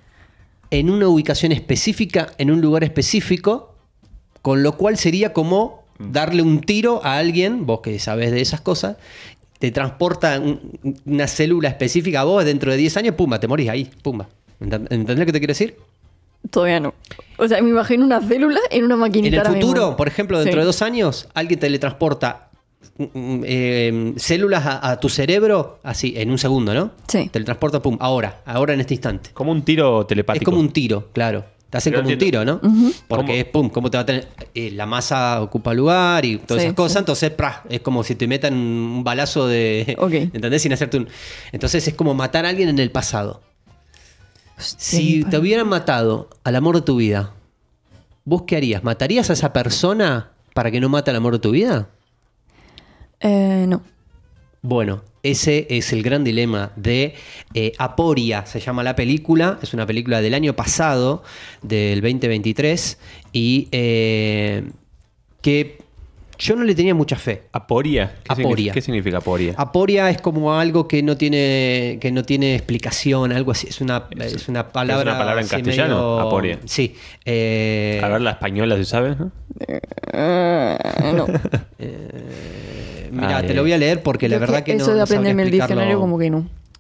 en una ubicación específica, en un lugar específico, con lo cual sería como darle un tiro a alguien, vos que sabés de esas cosas, te transporta un- una célula específica a vos, dentro de diez años, pumba, te morís ahí, pumba. ¿Ent- ¿Entendés lo que te quiero decir? Todavía no. O sea, me imagino una célula en una En maquinita. el ahora futuro, mismo. por ejemplo, dentro Sí. de dos años, alguien teletransporta mm, mm, eh, células a, a tu cerebro, así, en un segundo, ¿no? Sí. Teletransporta, pum, ahora, ahora en este instante. Como un tiro telepático. Es como un tiro, claro. Te hacen Pero como un tiro, entiendo. ¿no? Porque ¿Cómo? es pum, cómo te va a tener. eh, la masa ocupa lugar y todas Sí, esas cosas. sí. Entonces, ¡prá! Es como si te metan un balazo de. Ok. ¿Entendés? Sin hacerte un. Entonces es como matar a alguien en el pasado. Si para- te hubieran matado al amor de tu vida, ¿vos qué harías? ¿Matarías a esa persona para que no mate al amor de tu vida? Eh, no. Bueno, ese es el gran dilema de eh, Aporia, se llama la película, es una película del año pasado, del veinte veintitrés, y eh, que yo no le tenía mucha fe. ¿Aporia? ¿Qué, Aporia. Significa, ¿Qué significa aporia? Aporia es como algo que no tiene que no tiene explicación, algo así, es una, Es- es una palabra... es una palabra en así castellano, medio- aporia. Sí. eh, A ver, la española, si sabes, ¿no? Eh, no. Mira, Ay, te lo voy a leer porque la Yo verdad es que no eso de no sabría aprenderme el explicarlo. diccionario como que no.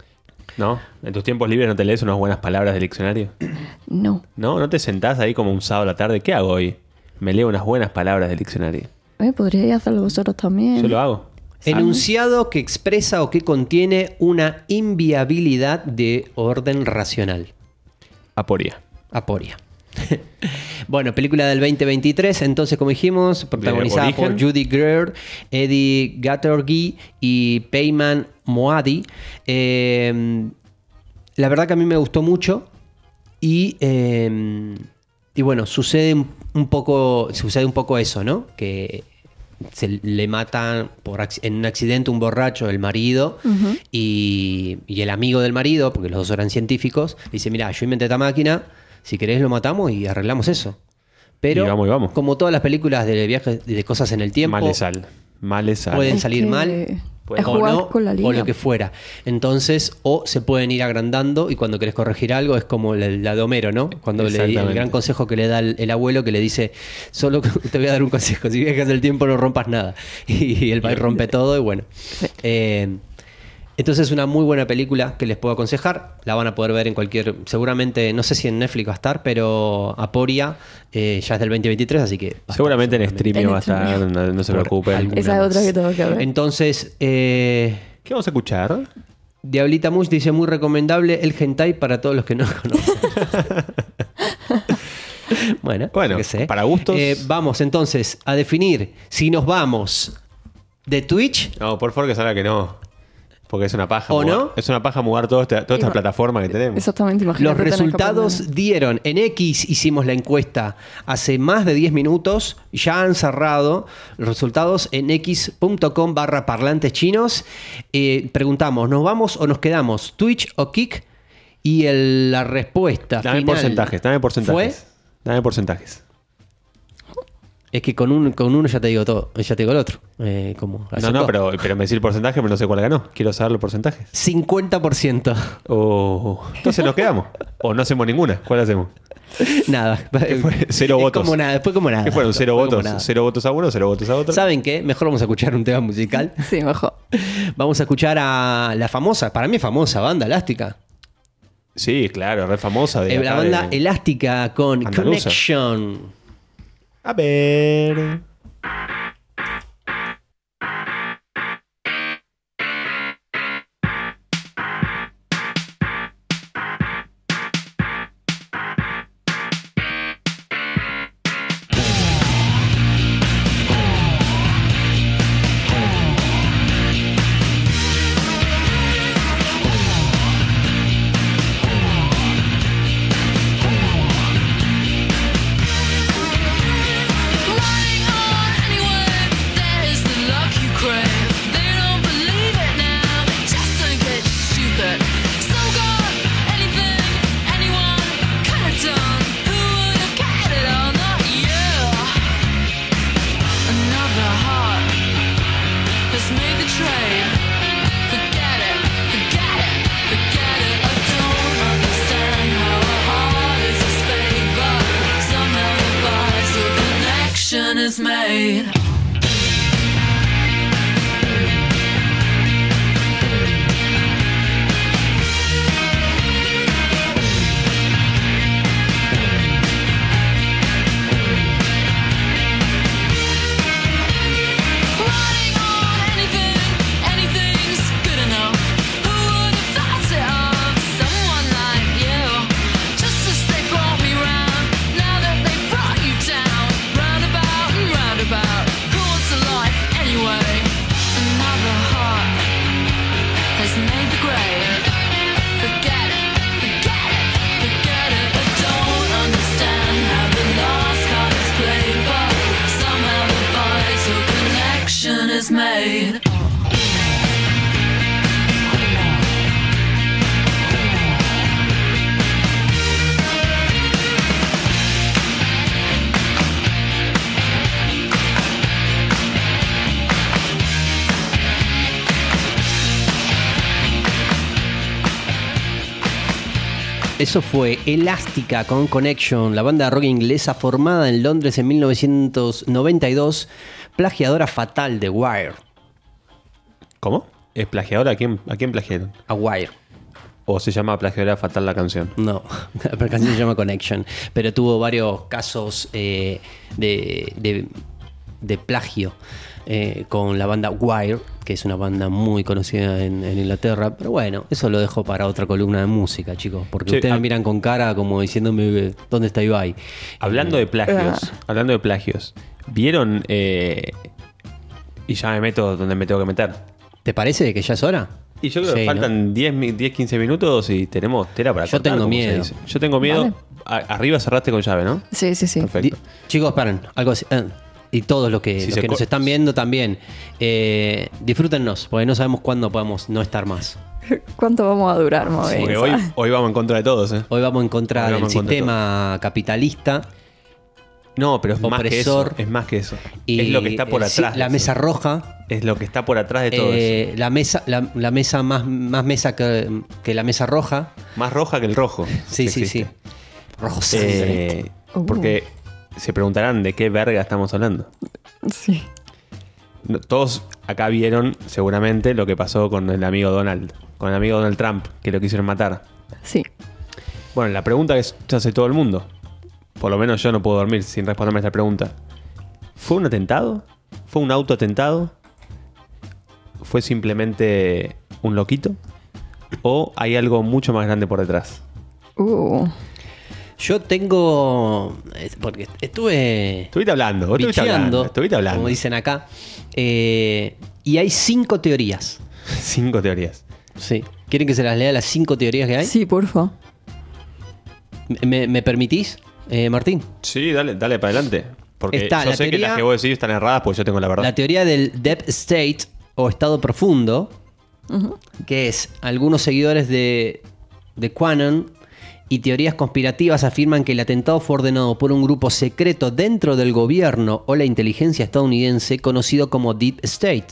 ¿No? ¿En tus tiempos libres no te lees unas buenas palabras del diccionario? No. ¿No? ¿No te sentás ahí como un sábado a la tarde? ¿Qué hago hoy? Me leo unas buenas palabras del diccionario. Eh, podríais hacerlo vosotros también. Yo lo hago. Enunciado que expresa o que contiene una inviabilidad de orden racional. Aporia. Aporia. Bueno, película del veinte veintitrés, entonces, como dijimos, protagonizada Origen. por Judy Greer, Eddie Gattergy y Peyman Moadi. Eh, la verdad que a mí me gustó mucho y, eh, y bueno, sucede un, un poco, sucede un poco eso, ¿no? Que se le matan por, acc- en un accidente un borracho, el marido, Ujú. y, y el amigo del marido, porque los dos eran científicos, dice, mira, yo inventé esta máquina, si querés lo matamos y arreglamos eso. Pero, Y vamos, y vamos. como todas las películas de viajes de cosas en el tiempo, Mal le sal. Mal le sal. pueden Es salir que mal es o jugar no, con la o liga. lo que fuera. Entonces, o se pueden ir agrandando y cuando querés corregir algo es como la, la de Homero, ¿no? Cuando le, el Exactamente. gran consejo que le da el, el abuelo, que le dice, solo te voy a dar un consejo, si viajas el tiempo no rompas nada. Y el país rompe todo y bueno. Eh, entonces es una muy buena película que les puedo aconsejar. La van a poder ver en cualquier, seguramente, no sé si en Netflix va a estar, pero Aporia eh, ya es del veinte veintitrés, así que... va a estar Seguramente en seguramente. streaming En va a estar, streaming. no, no se Por preocupen. alguna Esa es más. otra que tengo que ver. Entonces, eh, ¿Qué vamos a escuchar? Diablita Mush dice muy recomendable el hentai para todos los que no conocen. bueno, Bueno, yo qué sé. para gustos. Eh, vamos entonces a definir si nos vamos de Twitch No, por favor que salga que no. Porque es una paja. ¿O mudar- no? Es una paja mudar todo este- toda esta Iba- plataforma que tenemos. Exactamente, imagínate. los tener que resultados aprender. dieron en X, hicimos la encuesta hace más de diez minutos, ya han cerrado los resultados en x.com barra parlantes chinos. Eh, preguntamos, ¿nos vamos o nos quedamos? ¿Twitch o Kick? Y el- la respuesta Dame final porcentajes, dame porcentajes. fue- Dame porcentajes. Es que con, un, con uno ya te digo todo, ya te digo el otro. Eh, como No, no, pero, pero me decís el porcentaje, pero no sé cuál ganó. Quiero saber los porcentajes. cincuenta por ciento. O entonces nos quedamos. O no hacemos ninguna. ¿Cuál hacemos? Nada. fue? Cero Es votos. Como nada, después como nada. ¿Qué fueron? ¿Cero Fue como votos? nada. ¿Cero votos a uno? ¿Cero votos a otro? ¿Saben qué? Mejor vamos a escuchar un tema musical. Sí, mejor. Vamos a escuchar a la famosa, para mí famosa banda Elástica. Sí, claro, re famosa. De Eh, la acá banda de- Elástica con Andaluza. Connection. A ver. Running on anyway, that is the luck you crave. They don't believe it now, they just think it's stupid. So got anything, anyone could have done. Who would have carried it on? Not you. Another heart has made the trade. Forget it, forget it, forget it. I don't understand how a heart is a spade, but somehow the vital connection is made. Running on anything, anything's good enough. Who would have thought it of someone like you? Just as they brought me round, now that they brought you down, roundabout and roundabout. Who wants a life anyway? Another heart has made the grave. Forget it, forget it, forget it. I don't understand how the last card is played, but somehow the vital connection is made. Eso fue Elástica con Connection, la banda de rock inglesa formada en Londres en mil novecientos noventa y dos, plagiadora fatal de Wire. ¿Cómo? ¿Es plagiador? ¿A quién, a quién plagiaron? A Wire. ¿O se llama Plagiaridad Fatal la canción? No, la canción se llama Connection, pero tuvo varios casos eh, de, de, de plagio eh, con la banda Wire, que es una banda muy conocida en, en Inglaterra. Pero bueno, eso lo dejo para otra columna de música, chicos, porque Che, ustedes a- me miran con cara como diciéndome ¿dónde está Ibai? Hablando de plagios, Ah. hablando de plagios, ¿vieron? eh, y ya me meto donde me tengo que meter. ¿Te parece que ya es hora? Y yo creo que Sí, ¿no? faltan diez, mi- diez, quince minutos y tenemos tela para Yo cortar, tengo como se miedo. dice. Yo tengo miedo. Vale. A- arriba cerraste con llave, ¿no? Sí, sí, sí. Perfecto. Di- Chicos, esperen, algo así. eh, y todos los que, Si los se que nos co- están viendo también, eh, disfrútennos, porque no sabemos cuándo podamos no estar más. ¿Cuánto vamos a durar, Moven? Porque hoy, hoy vamos en contra de todos, ¿eh? Hoy vamos en contra Hoy del vamos en contra de sistema capitalista No, pero es más que eso. Opresor. Es más que eso. y es lo que está por eh, sí, atrás. de la eso. mesa roja, Es lo que está por atrás de todo eh, la mesa, la, la mesa más, más mesa que, que la mesa roja. eso. Más roja que el rojo. Sí, que sí, sí. existe. Rojo sangre. Eh, Uh. Porque se preguntarán de qué verga estamos hablando. Sí. No, todos acá vieron seguramente lo que pasó con el amigo Donald. Con el amigo Donald Trump, que lo quisieron matar. Sí. Bueno, la pregunta que se hace todo el mundo. Por lo menos yo no puedo dormir sin responderme esta pregunta. ¿Fue un atentado? ¿Fue un autoatentado? ¿Fue simplemente un loquito? ¿O hay algo mucho más grande por detrás? Uh. Yo tengo. eh, Porque estuve. Estuviste hablando, vos estuviste bicheando, hablando. Estuviste hablando. como dicen acá. eh, y hay cinco teorías. Cinco teorías. Sí. ¿Quieren que se las lea las cinco teorías que hay? Sí, porfa. ¿Me, me permitís, eh, Martín? Sí, dale, dale para adelante. Porque Está yo la sé que teoría- las que vos decís están erradas porque yo tengo la verdad. La teoría del Deep State o estado profundo, que es algunos seguidores de, de QAnon y teorías conspirativas afirman que el atentado fue ordenado por un grupo secreto dentro del gobierno o la inteligencia estadounidense conocido como Deep State,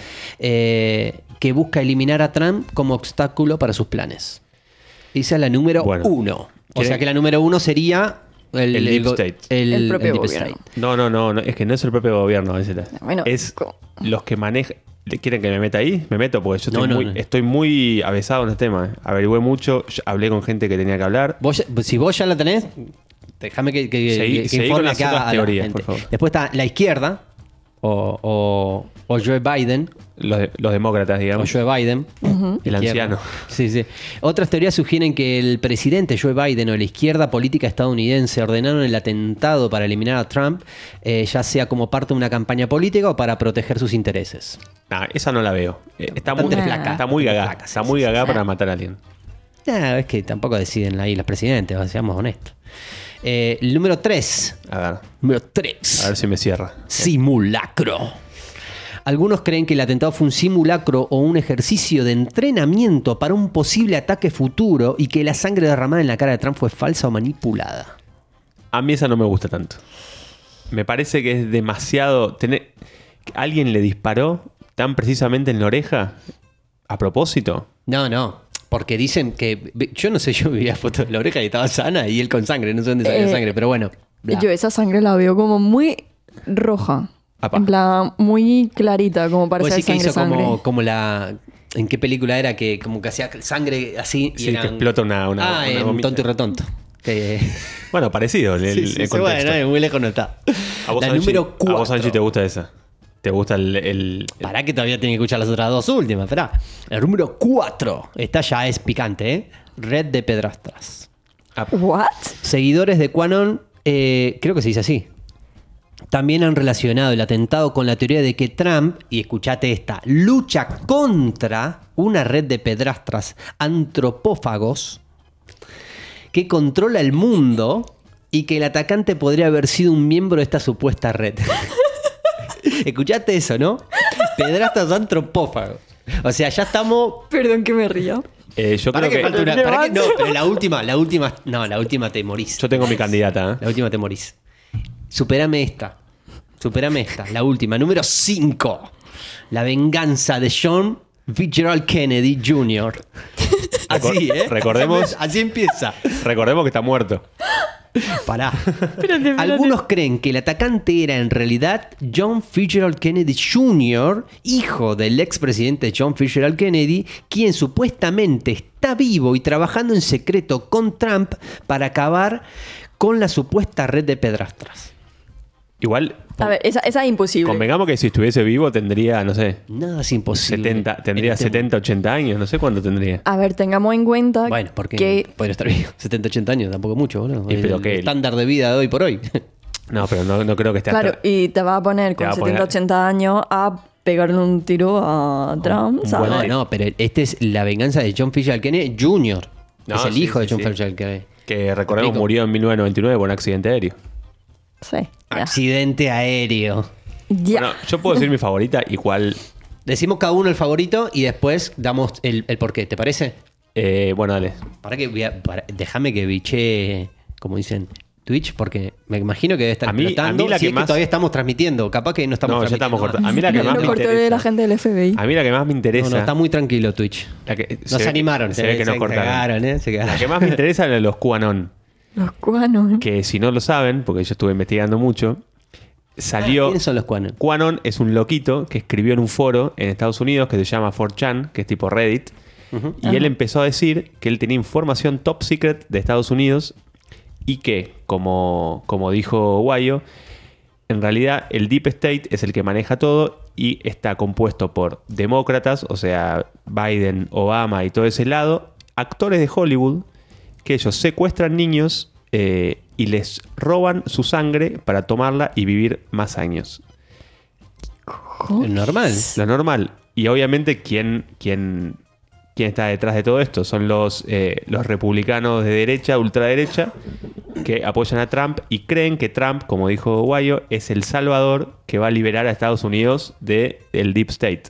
eh, que busca eliminar a Trump como obstáculo para sus planes. Esa es la número Bueno. uno. O ¿Quieren- sea que la número uno sería el, El Deep go- State. el- El propio Deep gobierno. State. No, no, no, no, es que no es el propio gobierno. Es, el- Bueno, es co- los que manejan. ¿Quieren que me meta ahí? Me meto porque yo No, estoy, no, muy, no. estoy muy avesado en este tema. eh. Averigüé mucho, yo hablé con gente que tenía que hablar. Vos ya- si vos ya la tenés, déjame que, que, Seguí- que- que seguí informe con las acá otras a la teorías, gente. por favor. Después está la izquierda, o, o, o Joe Biden, Los, de- los demócratas, o digamos. Joe Biden. El izquierda. anciano. Sí, sí. Otras teorías sugieren que el presidente Joe Biden o la izquierda política estadounidense ordenaron el atentado para eliminar a Trump, eh, ya sea como parte de una campaña política o para proteger sus intereses. Nah, esa no la veo. Eh, Está muy, Bastante flaca. está muy gagá. Flaca, sí, Está muy sí, gagá sí. para matar a alguien. No, es que tampoco deciden ahí los presidentes, seamos honestos. Eh, el número tres. A ver, Número tres. a ver si me cierra. Simulacro. Algunos creen que el atentado fue un simulacro o un ejercicio de entrenamiento para un posible ataque futuro y que la sangre derramada en la cara de Trump fue falsa o manipulada. A mí esa no me gusta tanto. Me parece que es demasiado. Tener... ¿Alguien le disparó tan precisamente en la oreja? ¿A propósito? No, no. Porque dicen que. Yo no sé, yo veía fotos de la oreja y estaba sana y él con sangre. No sé dónde salió Eh, sangre, pero bueno. bla. Yo esa sangre la veo como muy roja. Apa. En plan, muy clarita, como para Vos ser decís que sangre, hizo sangre. como, como la. ¿En qué película era? Que como que hacía sangre así. y Sí, era que un- explota una- una- Ah, una en gomita. Tonto y Retonto. Que. Bueno, parecido el, el- Sí, el sí, sí, contexto. bueno, muy lejos no está. A vos, La Angie, número a cuatro. vos, Angie, te gusta esa. Te gusta el. el- Pará que todavía tiene que escuchar las otras dos últimas. Esperá. El número cuatro. Esta ya es picante, ¿eh? Red de pedrastras. ¿What? Seguidores de QAnon, eh, creo que se dice así, también han relacionado el atentado con la teoría de que Trump, y escuchate esta, lucha contra una red de pedrastras antropófagos que controla el mundo y que el atacante podría haber sido un miembro de esta supuesta red. Escuchate eso, ¿no? Pedrastras antropófagos. O sea, ya estamos... Perdón que me río. Eh, yo Para creo que que. falte una- para que- no, pero la última, la última, no, la última te morís. Yo tengo mi candidata. ¿eh? La última te morís. Superame esta. Superame esta. La última. Número cinco. La venganza de John Fitzgerald Kennedy junior Así, ¿eh? Recordemos- Así empieza. Recordemos que está muerto. Pará. Algunos creen que el atacante era en realidad John Fitzgerald Kennedy junior, hijo del expresidente John Fitzgerald Kennedy, quien supuestamente está vivo y trabajando en secreto con Trump para acabar con la supuesta red de pedrastras. Igual, A ver, esa, esa es imposible. convengamos que si estuviese vivo tendría, no sé, Nada es imposible. setenta, tendría En este setenta, ochenta años, no sé cuánto tendría. A ver, tengamos en cuenta Bueno, porque que podría estar bien. setenta, ochenta años, tampoco mucho, boludo. Y Es pero el que- estándar de vida de hoy por hoy. No, pero no, no creo que esté Claro, hasta- y te vas a poner Te con va a setenta, poner- ochenta años a pegarle un tiro a Trump, un ¿sabes? buen- No, no, pero este es la venganza de John Fitzgerald Kennedy junior No, Es el sí, hijo de sí, John sí. Fitzgerald Kennedy. Que recordemos Explico. murió en mil novecientos noventa y nueve por un accidente aéreo. Sí, ya. Accidente aéreo. Ya. Bueno, yo puedo decir mi favorita y cuál... Decimos cada uno el favorito y después damos el, el porqué, ¿te parece? eh, bueno, dale. Para que voy a- para- déjame que biche, como dicen, Twitch, porque me imagino que debe estar A mí- explotando. a mí la si que es más- que todavía estamos transmitiendo, capaz que no estamos No, ya transmitiendo. estamos cortando. A mí la que más Lo me cortó interesa... la gente del F B I. A mí la que más me interesa... No, no, está muy tranquilo Twitch. la que- No se se, ve- animaron, Se ve que no se cortaron. cagaron, ¿eh? Se La cagaron. que más me interesa es la de los QAnon. Los cuanos. Que si no lo saben, porque yo estuve investigando mucho, salió... ¿Quiénes son los QAnon? QAnon es un loquito que escribió en un foro en Estados Unidos que se llama four chan, que es tipo Reddit. Y él empezó a decir que él tenía información top secret de Estados Unidos y que, como, como dijo Guayo, en realidad el Deep State es el que maneja todo y está compuesto por demócratas, o sea, Biden, Obama y todo ese lado, actores de Hollywood, que ellos secuestran niños eh, y les roban su sangre para tomarla y vivir más años. Es normal. Lo normal. Y obviamente, ¿quién, quién, quién está detrás de todo esto? Son los, eh, los republicanos de derecha, ultraderecha, que apoyan a Trump y creen que Trump, como dijo Guayo, es el salvador que va a liberar a Estados Unidos del Deep State.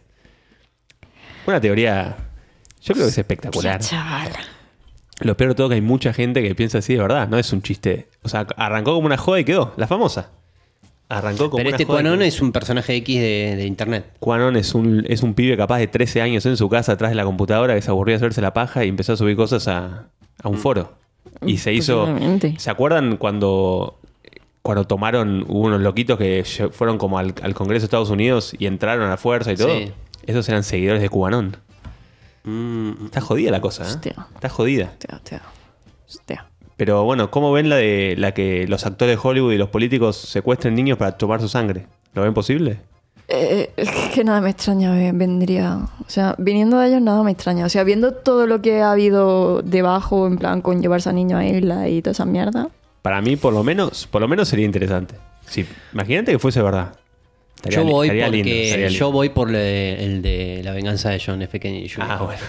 Una teoría, yo creo que es espectacular. Chaval. Lo peor de todo es que hay mucha gente que piensa así de verdad, no es un chiste. O sea, arrancó como una joda y quedó, la famosa. Arrancó como Pero una este joda y QAnon quedó. es un personaje X de, de internet. QAnon es un, es un pibe capaz de trece años en su casa atrás de la computadora que se aburría de hacerse la paja y empezó a subir cosas a, a un foro. Y se hizo... Posiblemente. ¿Se acuerdan cuando, cuando tomaron, hubo unos loquitos que lle- fueron como al, al Congreso de Estados Unidos y entraron a la fuerza y todo? Sí. Esos eran seguidores de QAnon. Mm, Está jodida la cosa, ¿eh? Hostia. Está jodida. Hostia, hostia. Hostia. Pero bueno, ¿cómo ven la de la que los actores de Hollywood y los políticos secuestren niños para tomar su sangre? ¿Lo ven posible? Eh, es que nada me extraña, eh, vendría. O sea, viniendo de ellos nada me extraña. O sea, viendo todo lo que ha habido debajo, en plan, con llevarse a niños a isla y toda esa mierda. Para mí, por lo menos, por lo menos sería interesante. Sí, imagínate que fuese verdad. Estaría yo li- voy estaría porque lindo, estaría lindo. yo voy por le- el de la venganza de John F. Kennedy junior Ah, bueno.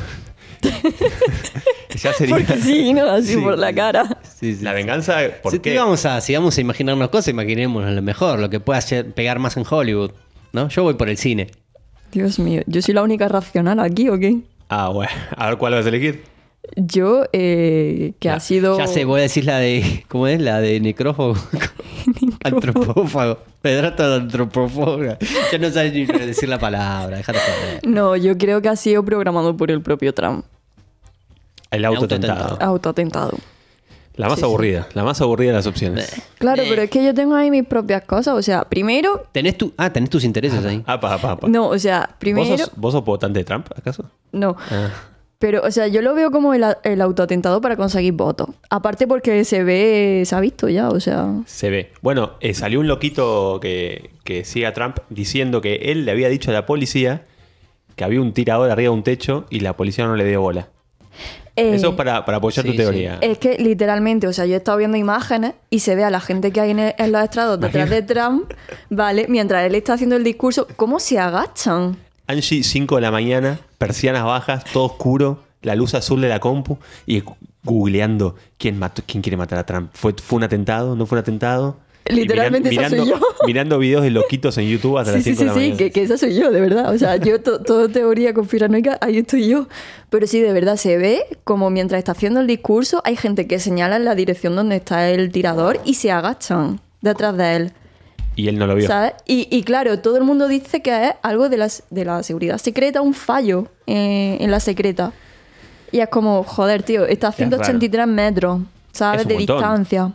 Ya sería. Porque sí, ¿no? Así Sí. por la cara. Sí, sí, La sí. venganza, ¿por Si, qué? te vamos a, si vamos a imaginarnos cosas, imaginemos lo mejor, lo que pueda hacer, pegar más en Hollywood. ¿No? Yo voy por el cine. Dios mío, ¿yo soy la única racional aquí o qué? Ah, bueno. A ver cuál vas a elegir. Yo, eh, que ha sido... Ya sé, voy a decir la de. ¿Cómo es? La de necrófago. Antropófago. Pedrato de antropófago. Ya no sabes ni decir la palabra. Déjate joder. No, yo creo que ha sido programado por el propio Trump. El autotentado. autotentado. Autoatentado. La más Sí, sí. aburrida. La más aburrida de las opciones. Claro, Eh. pero es que yo tengo ahí mis propias cosas. O sea, primero... ¿Tenés tu, ah, tenés tus intereses ahí. Apa, apa, apa. No, o sea, ¿Vos, primero... sos, ¿Vos sos votante de Trump, acaso? No. Ah. Pero, o sea, yo lo veo como el, el autoatentado para conseguir votos. Aparte porque se ve, se ha visto ya, o sea... Se ve. Bueno, eh, salió un loquito que, que sigue a Trump diciendo que él le había dicho a la policía que había un tirador arriba de un techo y la policía no le dio bola. eh, Eso es para, para apoyar sí, tu teoría. Es que literalmente, o sea, yo he estado viendo imágenes y se ve a la gente que hay en, el- en los estrados detrás de Trump, ¿vale? Mientras él está haciendo el discurso, ¿cómo se agachan? Angie, cinco de la mañana, persianas bajas, todo oscuro, la luz azul de la compu y gu- googleando quién mató, quién quiere matar a Trump. ¿Fue, fue un atentado? ¿No fue un atentado? Y Literalmente esa soy mirando, yo. mirando videos de loquitos en YouTube hasta Sí, las sí, cinco sí, de la sí, mañana. que, que esa soy yo, de verdad. O sea, yo to- todo teoría conspiranoica, ahí estoy yo. Pero sí, de verdad, se ve como mientras está haciendo el discurso hay gente que señala en la dirección donde está el tirador y se agachan detrás de él. Y él no lo vio. ¿Sabes? Y, y claro, todo el mundo dice que es algo de la, de la seguridad secreta, un fallo eh, en la secreta. Y es como, joder, tío, está a ciento ochenta y tres metros, Es ¿sabes? un De montón. distancia.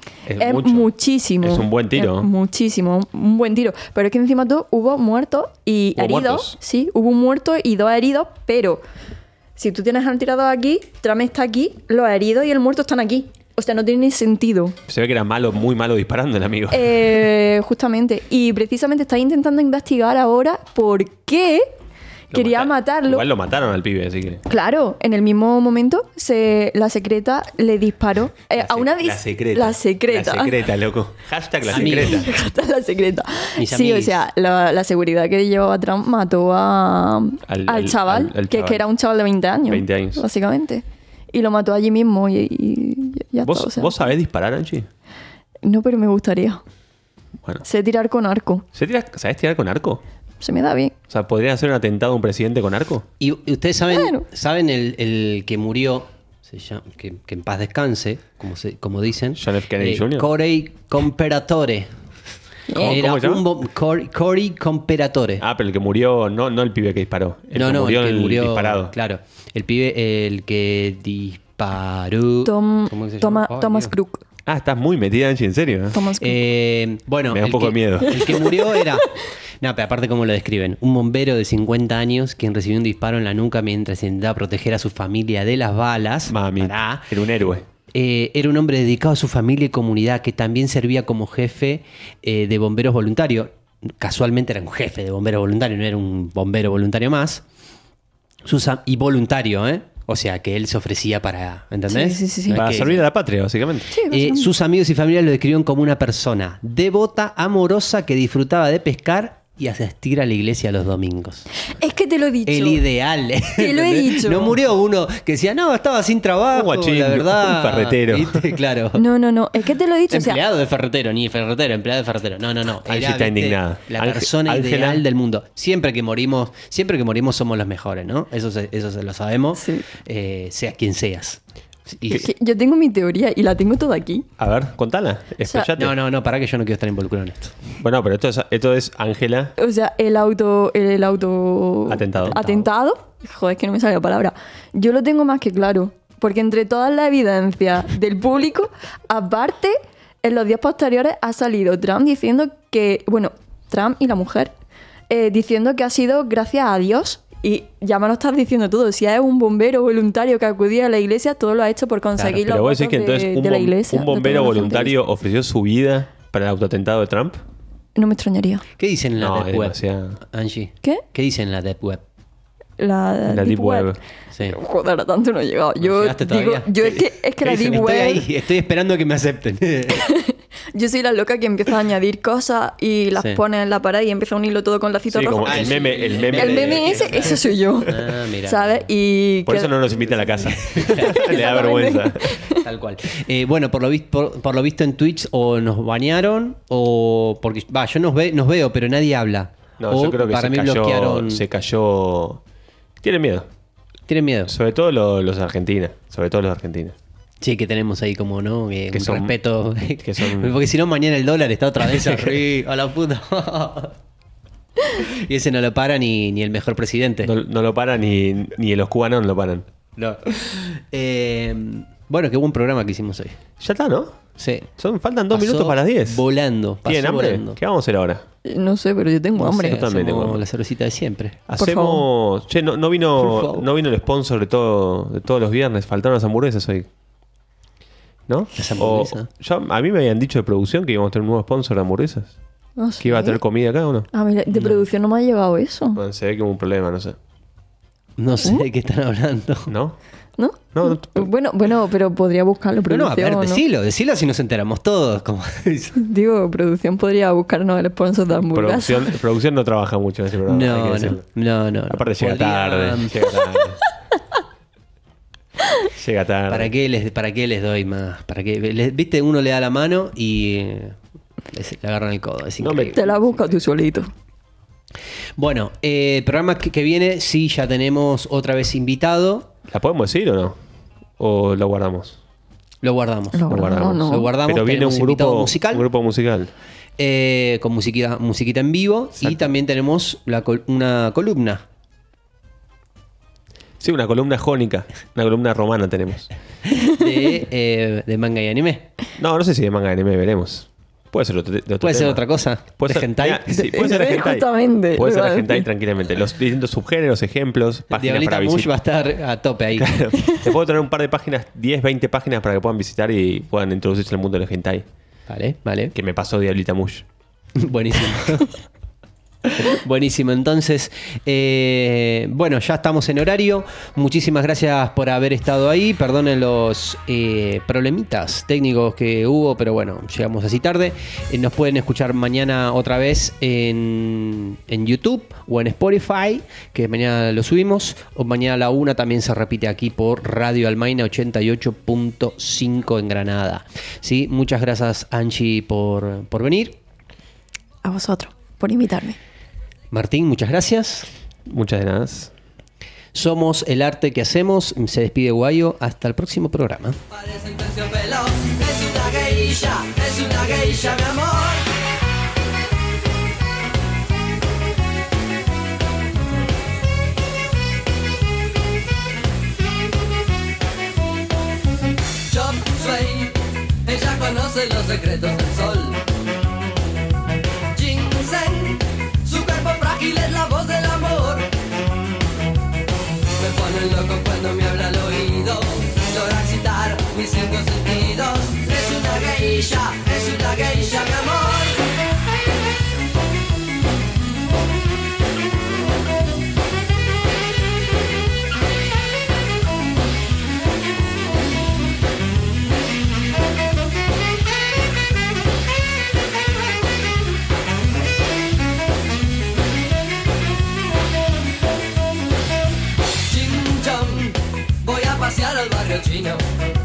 Es, Es mucho. muchísimo. Es un buen tiro. Es muchísimo, un buen tiro. Pero es que encima todo hubo muertos y ¿Hubo heridos. muertos? Sí, hubo un muerto y dos heridos, pero si tú tienes al tirador aquí, Trump está aquí, los heridos y el muerto están aquí. O sea, no tiene ni sentido. Se ve que era malo, muy malo disparando el amigo. Eh, justamente. Y precisamente está intentando investigar ahora por qué Lo quería mata- matarlo. Igual lo mataron al pibe, así que. Claro, en el mismo momento se, la secreta le disparó eh, La a se- una dis- La secreta. La secreta. La secreta, loco. Hashtag la Amigos. secreta. Hasta la secreta. Mis Sí, amigos. o sea, la, la seguridad que llevaba Trump mató a, Al- al, al- chaval, al- al que, chaval. que era un chaval de veinte años. veinte años. Básicamente. Y lo mató allí mismo y, y ya ¿Vos, está. O sea, ¿Vos sabés disparar, Anchi? no, pero me gustaría. Bueno. Sé tirar con arco. ¿Se tira- ¿Sabés tirar con arco? Se me da bien. O sea, ¿podrían hacer un atentado a un presidente con arco? Y y ustedes saben, Bueno. saben el, el que murió, se llama- que, que en paz descanse, como, se, como dicen. John F. Kennedy junior Corey Comperatore. ¿Cómo- Era cómo se llama? un bom- Corey, Corey Comperatore. Ah, pero el que murió, no, no el pibe que disparó. El no, que no, murió el que en el murió. disparado. Claro. El pibe, el que disparó. Tom, ¿Cómo que se Toma- llama? Ay, Thomas Dios. Crook. Ah, estás muy metida, Anchi, en serio. ¿eh? Thomas Crook. Eh, bueno, Me da un el poco que- de miedo. El que murió era. No, pero aparte, ¿cómo lo describen? Un bombero de cincuenta años quien recibió un disparo en la nuca mientras intentaba proteger a su familia de las balas. Mami, Pará. era un héroe. Eh, era un hombre dedicado a su familia y comunidad que también servía como jefe eh, de bomberos voluntarios. Casualmente era un jefe de bomberos voluntarios, no era un bombero voluntario más. Sus am- y voluntario, ¿eh? O sea, que él se ofrecía para, ¿entendés? Sí, sí, sí, sí. No es Para que- servir a la patria, básicamente. Sí, eh, básicamente. sus amigos y familiares lo describieron como una persona devota, amorosa, que disfrutaba de pescar y asistir a la iglesia los domingos. Es que te lo he dicho. El ideal. Te lo he ¿entendés? dicho. No murió uno que decía, no, estaba sin trabajo, Un guachín, la verdad. un ferretero. ¿Viste? Claro. No, no, no. Es que te lo he dicho. O sea, Empleado de ferretero, ni ferretero, empleado de ferretero. No, no, no. Ahí sí Era, está ¿viste? indignada. La Ángel- persona Ángela. ideal del mundo. Siempre que morimos, siempre que morimos somos los mejores, ¿no? Eso se, eso se lo sabemos. Sí. Eh, seas quien seas. Y- es que yo tengo mi teoría y la tengo toda aquí. A ver, contala. Explayate. no, no, no, para que yo no quiero estar involucrado en esto. Bueno, pero esto es, esto es Ángela. O sea, el auto. El auto. Atentado. Atentado. Joder, es que no me sale la palabra. Yo lo tengo más que claro. Porque entre todas las evidencias del público, aparte, en los días posteriores ha salido Trump diciendo que. Bueno, Trump y la mujer. eh, diciendo que ha sido gracias a Dios. Y ya me lo estás diciendo todo. Si es un bombero voluntario que acudía a la iglesia, todo lo ha hecho por Claro, conseguir pero los vos decís votos que entonces de, un, de la bom- iglesia. un de bombero toda la gente voluntario ofreció su vida para el autoatentado de Trump. No me extrañaría. ¿Qué dicen en la No, Deep es Web, demasiado. Angie? ¿Qué? ¿Qué dicen en la Deep Web? La, La Deep Web. Sí. Joder, a tanto no he llegado. Yo llegaste digo, todavía? yo es que, es que la ¿Qué dicen? Deep Estoy Web. ahí, estoy esperando a que me acepten. Yo soy la loca que empieza a añadir cosas y las Sí. pone en la pared y empieza a unirlo todo con lacito Sí, rojo. como Ah, el sí. meme, el meme. El de- meme ese, ese soy yo. Ah, mira. ¿Sabes? Y Por que- eso no nos invita a la casa. Le da vergüenza. Tal cual. Eh, bueno, por lo, vis- por, por lo visto en Twitch o nos bañaron o porque va, yo nos ve, nos veo, pero nadie habla. No, o yo creo que para se mí cayó, bloquearon. se cayó. Tienen miedo. Tienen miedo. Sobre todo lo- los de Argentina. Sobre todo los de Argentina. Sí, que tenemos ahí como, ¿no? Que, Que un son- respeto. que son- Porque si no, mañana el dólar está otra vez arriba. A la puta. Y ese no lo para ni, ni el mejor presidente. No, no lo paran ni, ni los cubanos no lo paran. No. Eh, bueno, qué buen programa que hicimos hoy. Ya está, ¿no? Sí. Son, faltan dos Pasó minutos para las diez. Volando. Pasó ¿Tienen hambre? volando. ¿Qué vamos a hacer ahora? No sé, pero yo tengo No hambre. sé, Yo también hacemos tengo hambre. la cervecita de siempre. Hacemos. Che, no, no Por vino. favor. No vino el sponsor de todo, de todos los viernes. Faltaron las hamburguesas hoy. ¿No? Las O- hamburguesas. yo- a mí me habían dicho de producción que íbamos a tener un nuevo sponsor de hamburguesas. No Que iba a sé. tener comida acá o no. Ah, mira, de producción no me ha llegado eso. Bueno, se ve que hubo un problema, no sé. No sé de qué están hablando. ¿No? ¿No? No, no, Bueno, bueno, pero podría buscarlo. No, no, a Producción, ver, ¿no? decilo, decilo si nos enteramos todos. Como... Digo, producción podría buscarnos el sponsor de hamburguesas. producción, producción no trabaja mucho en ese programa. hay que No, no, decirlo. no, no. no. Aparte llega Podría- tarde. Llega tarde. llega tarde. ¿Para qué les, para qué les doy más? ¿Para qué? Les- Viste, uno le da la mano y eh, les- le agarran el codo. Es No me- increíble. Te la buscas tú solito. Bueno, eh, el programa que, que viene, sí, ya tenemos otra vez invitado. ¿La podemos decir o no? ¿O lo guardamos? Lo guardamos. Lo guardamos, no. Lo guardamos. Pero viene tenemos un invitado grupo musical. un grupo musical. eh, con musiquita, musiquita en vivo. Y Exacto. también tenemos la col- una columna. Sí, una columna jónica, una columna romana tenemos. de, eh, de manga y anime. No, no sé si de manga y anime, veremos. Puede ser otro, de otro Puede ser tema. otra cosa. Puede ¿De ser, hentai? mira, sí, puede ser de hentai. Justamente, Puede ser iba a de hentai decir. tranquilamente. Los distintos subgéneros, ejemplos, páginas Diablita para Mush va a visitar. estar a tope ahí. Te puedo tener un par de páginas, diez, veinte páginas para que puedan visitar y puedan introducirse al mundo del hentai. Vale, vale. Que me pasó Diablita Mush. Buenísimo. Buenísimo, entonces, eh, bueno, ya estamos en horario. Muchísimas gracias por haber estado ahí. Perdonen los eh, problemitas técnicos que hubo, pero bueno, llegamos así tarde. Eh, nos pueden escuchar mañana otra vez en, en YouTube o en Spotify, que mañana lo subimos. O mañana a la una también se repite aquí por Radio Almaina ochenta y ocho punto cinco en Granada. ¿Sí? Muchas gracias, Angie, por, por venir. A vosotros, por invitarme. Martín, muchas gracias. Muchas de nada. Somos el arte que hacemos. Se despide Guayo. Hasta el próximo programa. Parece un terciopelo, es una geisha, es una geisha, mi amor. Chop Suey, ella conoce los secretos del sol. Ginseng, su cuerpo frágil es la voz del amor. Me pone loco cuando me habla al oído, logra excitar mis cinco sentidos. Es una geisha, es una geisha, mi amor. Voy a pasear al barrio chino.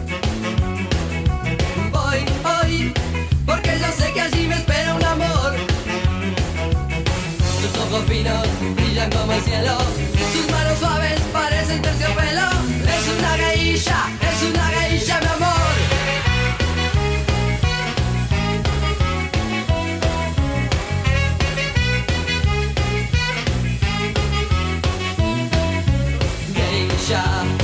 Voy hoy porque yo sé que allí me espera un amor. Sus ojos finos brillan como el cielo, sus manos suaves parecen terciopelo. Es una geisha, es una geisha, mi amor. Geisha.